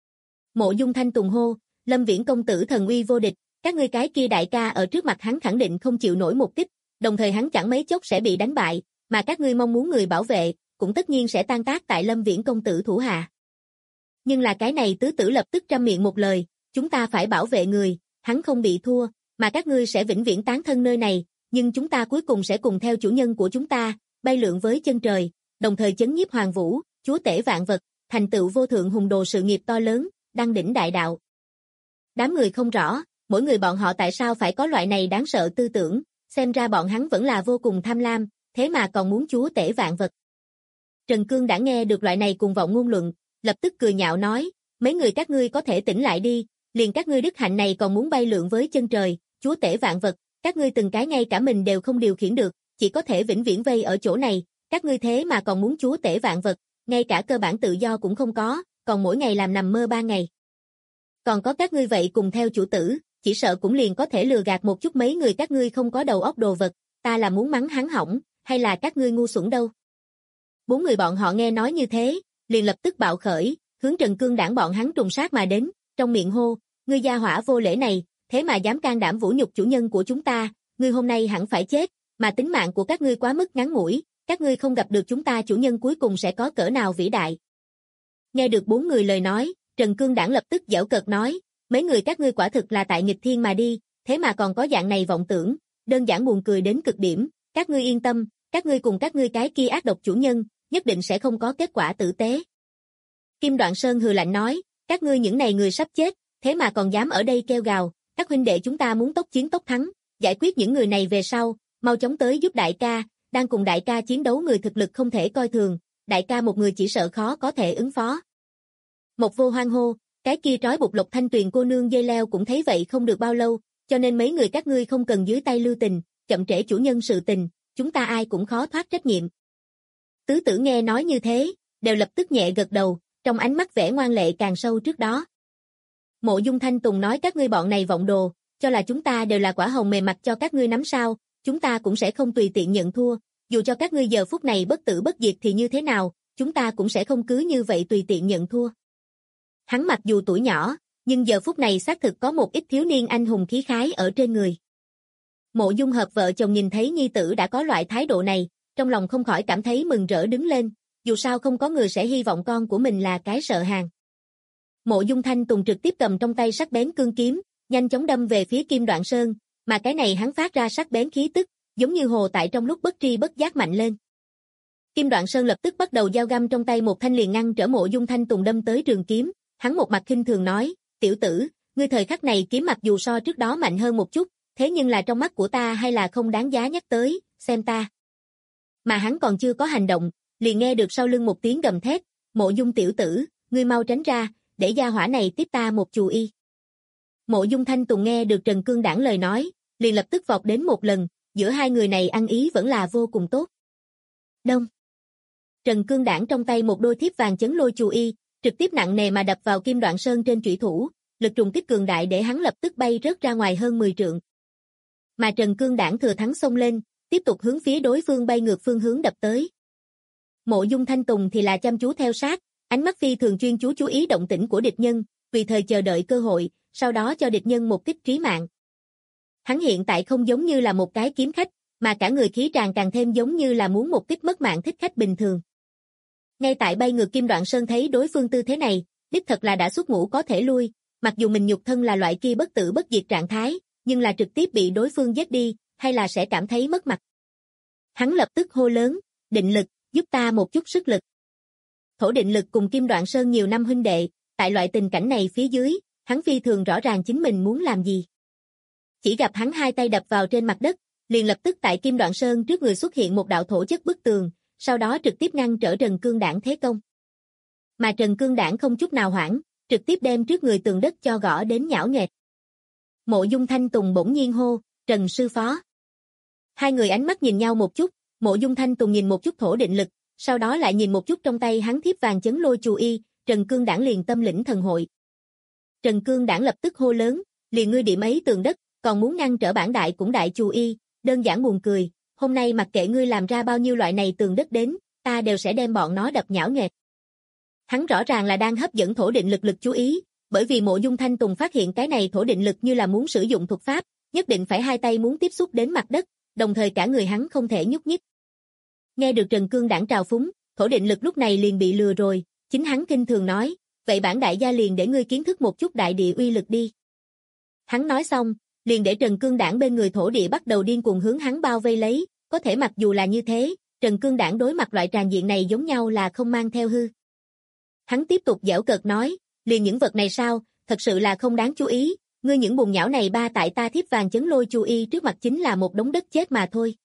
Mộ Dung Thanh Tùng hô, Lâm Viễn công tử thần uy vô địch, các ngươi cái kia đại ca ở trước mặt hắn khẳng định không chịu nổi một kích, đồng thời hắn chẳng mấy chốc sẽ bị đánh bại, mà các ngươi mong muốn người bảo vệ, cũng tất nhiên sẽ tan tác tại Lâm Viễn công tử thủ hạ. Nhưng là cái này tứ tử lập tức trăm miệng một lời, chúng ta phải bảo vệ người, hắn không bị thua, mà các ngươi sẽ vĩnh viễn tán thân nơi này, nhưng chúng ta cuối cùng sẽ cùng theo chủ nhân của chúng ta, bay lượn với chân trời, đồng thời chấn nhiếp hoàng vũ, chúa tể vạn vật, thành tựu vô thượng hùng đồ sự nghiệp to lớn, đăng đỉnh đại đạo. Đám người không rõ, mỗi người bọn họ tại sao phải có loại này đáng sợ tư tưởng, xem ra bọn hắn vẫn là vô cùng tham lam, thế mà còn muốn chúa tể vạn vật. Trần Cương đã nghe được loại này cuồng vọng ngôn luận, lập tức cười nhạo nói, mấy người các ngươi có thể tỉnh lại đi, liền các ngươi đức hạnh này còn muốn bay lượn với chân trời, chúa tể vạn vật, các ngươi từng cái ngay cả mình đều không điều khiển được, chỉ có thể vĩnh viễn vây ở chỗ này, các ngươi thế mà còn muốn chúa tể vạn vật, ngay cả cơ bản tự do cũng không có, còn mỗi ngày làm nằm mơ 3 ngày. Còn có các ngươi vậy cùng theo chủ tử, chỉ sợ cũng liền có thể lừa gạt một chút mấy người các ngươi không có đầu óc đồ vật, ta là muốn mắng hắn hỏng, hay là các ngươi ngu xuẩn đâu. 4 người bọn họ nghe nói như thế, liền lập tức bạo khởi, hướng Trần Cương Đảng bọn hắn trùng sát mà đến, trong miệng hô, ngươi gia hỏa vô lễ này, thế mà dám can đảm vũ nhục chủ nhân của chúng ta, ngươi hôm nay hẳn phải chết, mà tính mạng của các ngươi quá mức ngắn ngủi, các ngươi không gặp được chúng ta chủ nhân cuối cùng sẽ có cỡ nào vĩ đại. Nghe được 4 người lời nói, Trần Cương Đảng lập tức giễu cợt nói, mấy người các ngươi quả thực là tại nghịch thiên mà đi, thế mà còn có dạng này vọng tưởng, đơn giản buồn cười đến cực điểm, các ngươi yên tâm, các ngươi cùng các ngươi cái kia ác độc chủ nhân, nhất định sẽ không có kết quả tử tế. Kim Đoạn Sơn hừ lạnh nói, các ngươi những này người sắp chết, thế mà còn dám ở đây kêu gào, các huynh đệ chúng ta muốn tốc chiến tốc thắng, giải quyết những người này về sau, mau chóng tới giúp đại ca, đang cùng đại ca chiến đấu người thực lực không thể coi thường, đại ca một người chỉ sợ khó có thể ứng phó. Một vô hoang hô, cái kia trói buộc Lộc Thanh Tuyền cô nương dây leo cũng thấy vậy không được bao lâu, cho nên mấy người các ngươi không cần dưới tay lưu tình, chậm trễ chủ nhân sự tình, chúng ta ai cũng khó thoát trách nhiệm. Tứ tử nghe nói như thế, đều lập tức nhẹ gật đầu, trong ánh mắt vẻ ngoan lệ càng sâu trước đó. Mộ Dung Thanh Tùng nói các ngươi bọn này vọng đồ, cho là chúng ta đều là quả hồng mềm mặt cho các ngươi nắm sao, chúng ta cũng sẽ không tùy tiện nhận thua, dù cho các ngươi giờ phút này bất tử bất diệt thì như thế nào, chúng ta cũng sẽ không cứ như vậy tùy tiện nhận thua. Hắn mặc dù tuổi nhỏ, nhưng giờ phút này xác thực có một ít thiếu niên anh hùng khí khái ở trên người. Mộ Dung Hợp vợ chồng nhìn thấy nhi tử đã có loại thái độ này, trong lòng không khỏi cảm thấy mừng rỡ đứng lên, dù sao không có người sẽ hy vọng con của mình là cái sợ hàng. Mộ Dung Thanh Tùng trực tiếp cầm trong tay sắc bén cương kiếm, nhanh chóng đâm về phía Kim Đoạn Sơn, mà cái này hắn phát ra sắc bén khí tức, giống như hồ tại trong lúc bất tri bất giác mạnh lên. Kim Đoạn Sơn lập tức bắt đầu dao găm trong tay một thanh liền ngăn trở Mộ Dung Thanh Tùng đâm tới trường kiếm, hắn một mặt khinh thường nói, tiểu tử, ngươi thời khắc này kiếm mặc dù so trước đó mạnh hơn một chút, thế nhưng là trong mắt của ta hay là không đáng giá nhắc tới, xem ta. Mà hắn còn chưa có hành động, liền nghe được sau lưng một tiếng gầm thét, Mộ Dung tiểu tử, ngươi mau tránh ra, để gia hỏa này tiếp ta một chù y. Mộ Dung Thanh Tùng nghe được Trần Cương Đảng lời nói, liền lập tức vọt đến một lần, giữa hai người này ăn ý vẫn là vô cùng tốt. Đông. Trần Cương Đảng trong tay một đôi thiếp vàng chấn lôi chù y, trực tiếp nặng nề mà đập vào Kim Đoạn Sơn trên chủy thủ, lực trùng kích cường đại để hắn lập tức bay rớt ra ngoài hơn 10 trượng. Mà Trần Cương Đảng thừa thắng xông lên, tiếp tục hướng phía đối phương bay ngược phương hướng đập tới. Mộ Dung Thanh Tùng thì là chăm chú theo sát, ánh mắt phi thường chuyên chú ý động tĩnh của địch nhân, vì thời chờ đợi cơ hội, sau đó cho địch nhân một kích trí mạng. Hắn hiện tại không giống như là một cái kiếm khách, mà cả người khí tràng càng thêm giống như là muốn một kích mất mạng thích khách bình thường. Ngay tại bay ngược Kim Đoạn Sơn thấy đối phương tư thế này, đích thật là đã xuất ngũ có thể lui, mặc dù mình nhục thân là loại kia bất tử bất diệt trạng thái, nhưng là trực tiếp bị đối phương giết đi, hay là sẽ cảm thấy mất mặt. Hắn lập tức hô lớn, định lực, giúp ta một chút sức lực. Thổ định lực cùng Kim Đoạn Sơn nhiều năm huynh đệ, tại loại tình cảnh này phía dưới, hắn phi thường rõ ràng chính mình muốn làm gì. Chỉ gặp hắn hai tay đập vào trên mặt đất, liền lập tức tại Kim Đoạn Sơn trước người xuất hiện một đạo thổ chất bức tường, sau đó trực tiếp ngăn trở Trần Cương Đảng thế công. Mà Trần Cương Đảng không chút nào hoảng, trực tiếp đem trước người tường đất cho gõ đến nhão nhệt. Mộ Dung Thanh Tùng bỗng nhiên hô, Trần sư phó. Hai người ánh mắt nhìn nhau một chút, Mộ Dung Thanh Tùng nhìn một chút thổ định lực, sau đó lại nhìn một chút trong tay hắn thiếp vàng chấn lôi chù y, Trần Cương Đảng liền tâm lĩnh thần hội. Trần Cương Đảng lập tức hô lớn, liền ngươi điểm ấy tường đất, còn muốn ngăn trở bản đại cũng đại chù y, đơn giản buồn cười, hôm nay mặc kệ ngươi làm ra bao nhiêu loại này tường đất đến, ta đều sẽ đem bọn nó đập nhão nhệt. Hắn rõ ràng là đang hấp dẫn thổ định lực chú ý, bởi vì Mộ Dung Thanh Tùng phát hiện cái này thổ định lực như là muốn sử dụng thuật pháp, nhất định phải hai tay muốn tiếp xúc đến mặt đất, đồng thời cả người hắn không thể nhúc nhích. Nghe được Trần Cương Đảng trào phúng, thổ định lực lúc này liền bị lừa rồi, chính hắn kinh thường nói, vậy bản đại gia liền để ngươi kiến thức một chút đại địa uy lực đi. Hắn nói xong, liền để Trần Cương Đảng bên người thổ địa bắt đầu điên cuồng hướng hắn bao vây lấy, có thể mặc dù là như thế, Trần Cương Đảng đối mặt loại tràn diện này giống nhau là không mang theo hư. Hắn tiếp tục giễu cợt nói, liền những vật này sao, thật sự là không đáng chú ý, ngươi những bùn nhão này ba tại ta thiếp vàng chấn lôi chu y trước mặt chính là một đống đất chết mà thôi.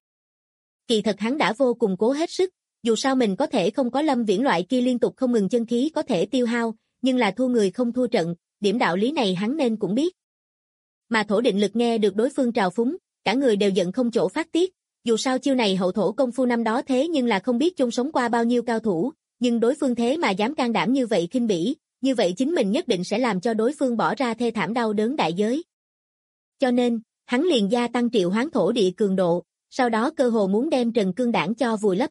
Kỳ thật hắn đã vô cùng cố hết sức, dù sao mình có thể không có Lâm Viễn loại kia liên tục không ngừng chân khí có thể tiêu hao, nhưng là thua người không thua trận, điểm đạo lý này hắn nên cũng biết. Mà thổ định lực nghe được đối phương trào phúng, cả người đều giận không chỗ phát tiết, dù sao chiêu này hậu thổ công phu năm đó thế nhưng là không biết chung sống qua bao nhiêu cao thủ, nhưng đối phương thế mà dám can đảm như vậy khinh bỉ, như vậy chính mình nhất định sẽ làm cho đối phương bỏ ra thê thảm đau đớn đại giới. Cho nên, hắn liền gia tăng triệu hoán thổ địa cường độ, sau đó cơ hồ muốn đem Trần Cương Đảng cho vùi lấp.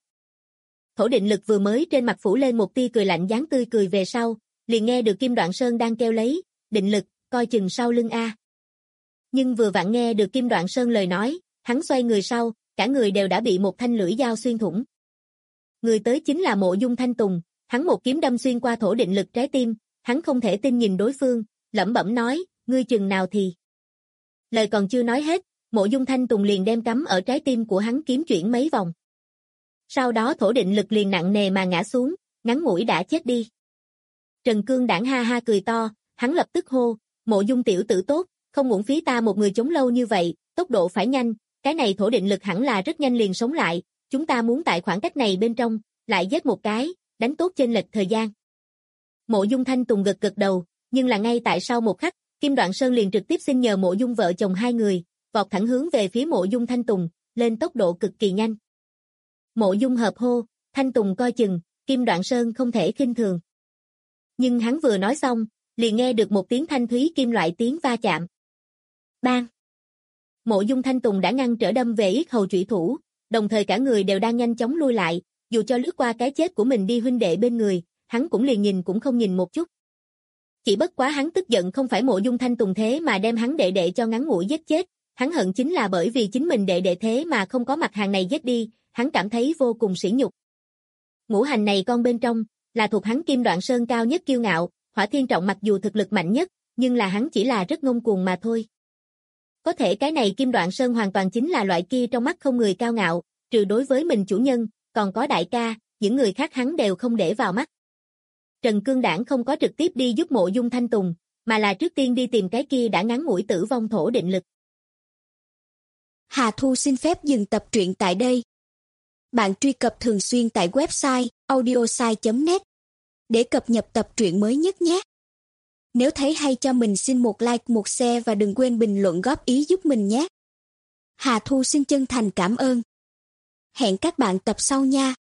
Thổ định lực vừa mới trên mặt phủ lên một tia cười lạnh dáng tươi cười về sau, liền nghe được Kim Đoạn Sơn đang kêu lấy, định lực, coi chừng sau lưng a. Nhưng vừa vặn nghe được Kim Đoạn Sơn lời nói, hắn xoay người sau, cả người đều đã bị một thanh lưỡi dao xuyên thủng. Người tới chính là Mộ Dung Thanh Tùng, hắn một kiếm đâm xuyên qua thổ định lực trái tim, hắn không thể tin nhìn đối phương, lẩm bẩm nói, ngươi chừng nào thì. Lời còn chưa nói hết, Mộ Dung Thanh Tùng liền đem cắm ở trái tim của hắn kiếm chuyển mấy vòng. Sau đó thổ định lực liền nặng nề mà ngã xuống, ngắn ngủi đã chết đi. Trần Cương Đảng ha ha cười to, hắn lập tức hô, Mộ Dung tiểu tử tốt, không uổng phí ta một người chống lâu như vậy, tốc độ phải nhanh, cái này thổ định lực hẳn là rất nhanh liền sống lại, chúng ta muốn tại khoảng cách này bên trong, lại giết một cái, đánh tốt chênh lệch thời gian. Mộ Dung Thanh Tùng gật gật đầu, nhưng là ngay tại sau một khắc, Kim Đoạn Sơn liền trực tiếp xin nhờ Mộ Dung vợ chồng hai người, vọt thẳng hướng về phía Mộ Dung Thanh Tùng, lên tốc độ cực kỳ nhanh. Mộ Dung hợp hô, Thanh Tùng coi chừng, Kim Đoạn Sơn không thể khinh thường. Nhưng hắn vừa nói xong, liền nghe được một tiếng thanh thúy kim loại tiếng va chạm. Bang! Mộ Dung Thanh Tùng đã ngăn trở đâm về yết hầu chủy thủ, đồng thời cả người đều đang nhanh chóng lui lại, dù cho lướt qua cái chết của mình đi huynh đệ bên người, hắn cũng liền nhìn cũng không nhìn một chút. Chỉ bất quá hắn tức giận không phải Mộ Dung Thanh Tùng thế mà đem hắn đệ đệ cho ngắn ngủi giết chết, hắn hận chính là bởi vì chính mình đệ đệ thế mà không có mặt hàng này giết đi, hắn cảm thấy vô cùng sỉ nhục. Ngũ hành này con bên trong, là thuộc hắn Kim Đoạn Sơn cao nhất kiêu ngạo, Hỏa Thiên Trọng mặc dù thực lực mạnh nhất, nhưng là hắn chỉ là rất ngông cuồng mà thôi. Có thể cái này Kim Đoạn Sơn hoàn toàn chính là loại kia trong mắt không người cao ngạo, trừ đối với mình chủ nhân, còn có đại ca, những người khác hắn đều không để vào mắt. Trần Cương Đảng không có trực tiếp đi giúp Mộ Dung Thanh Tùng, mà là trước tiên đi tìm cái kia đã ngắn ngủi tử vong thổ định lực. Hà Thu xin phép dừng tập truyện tại đây. Bạn truy cập thường xuyên tại website audiosai.net để cập nhật tập truyện mới nhất nhé. Nếu thấy hay cho mình xin một like, một share và đừng quên bình luận góp ý giúp mình nhé. Hà Thu xin chân thành cảm ơn. Hẹn các bạn tập sau nha.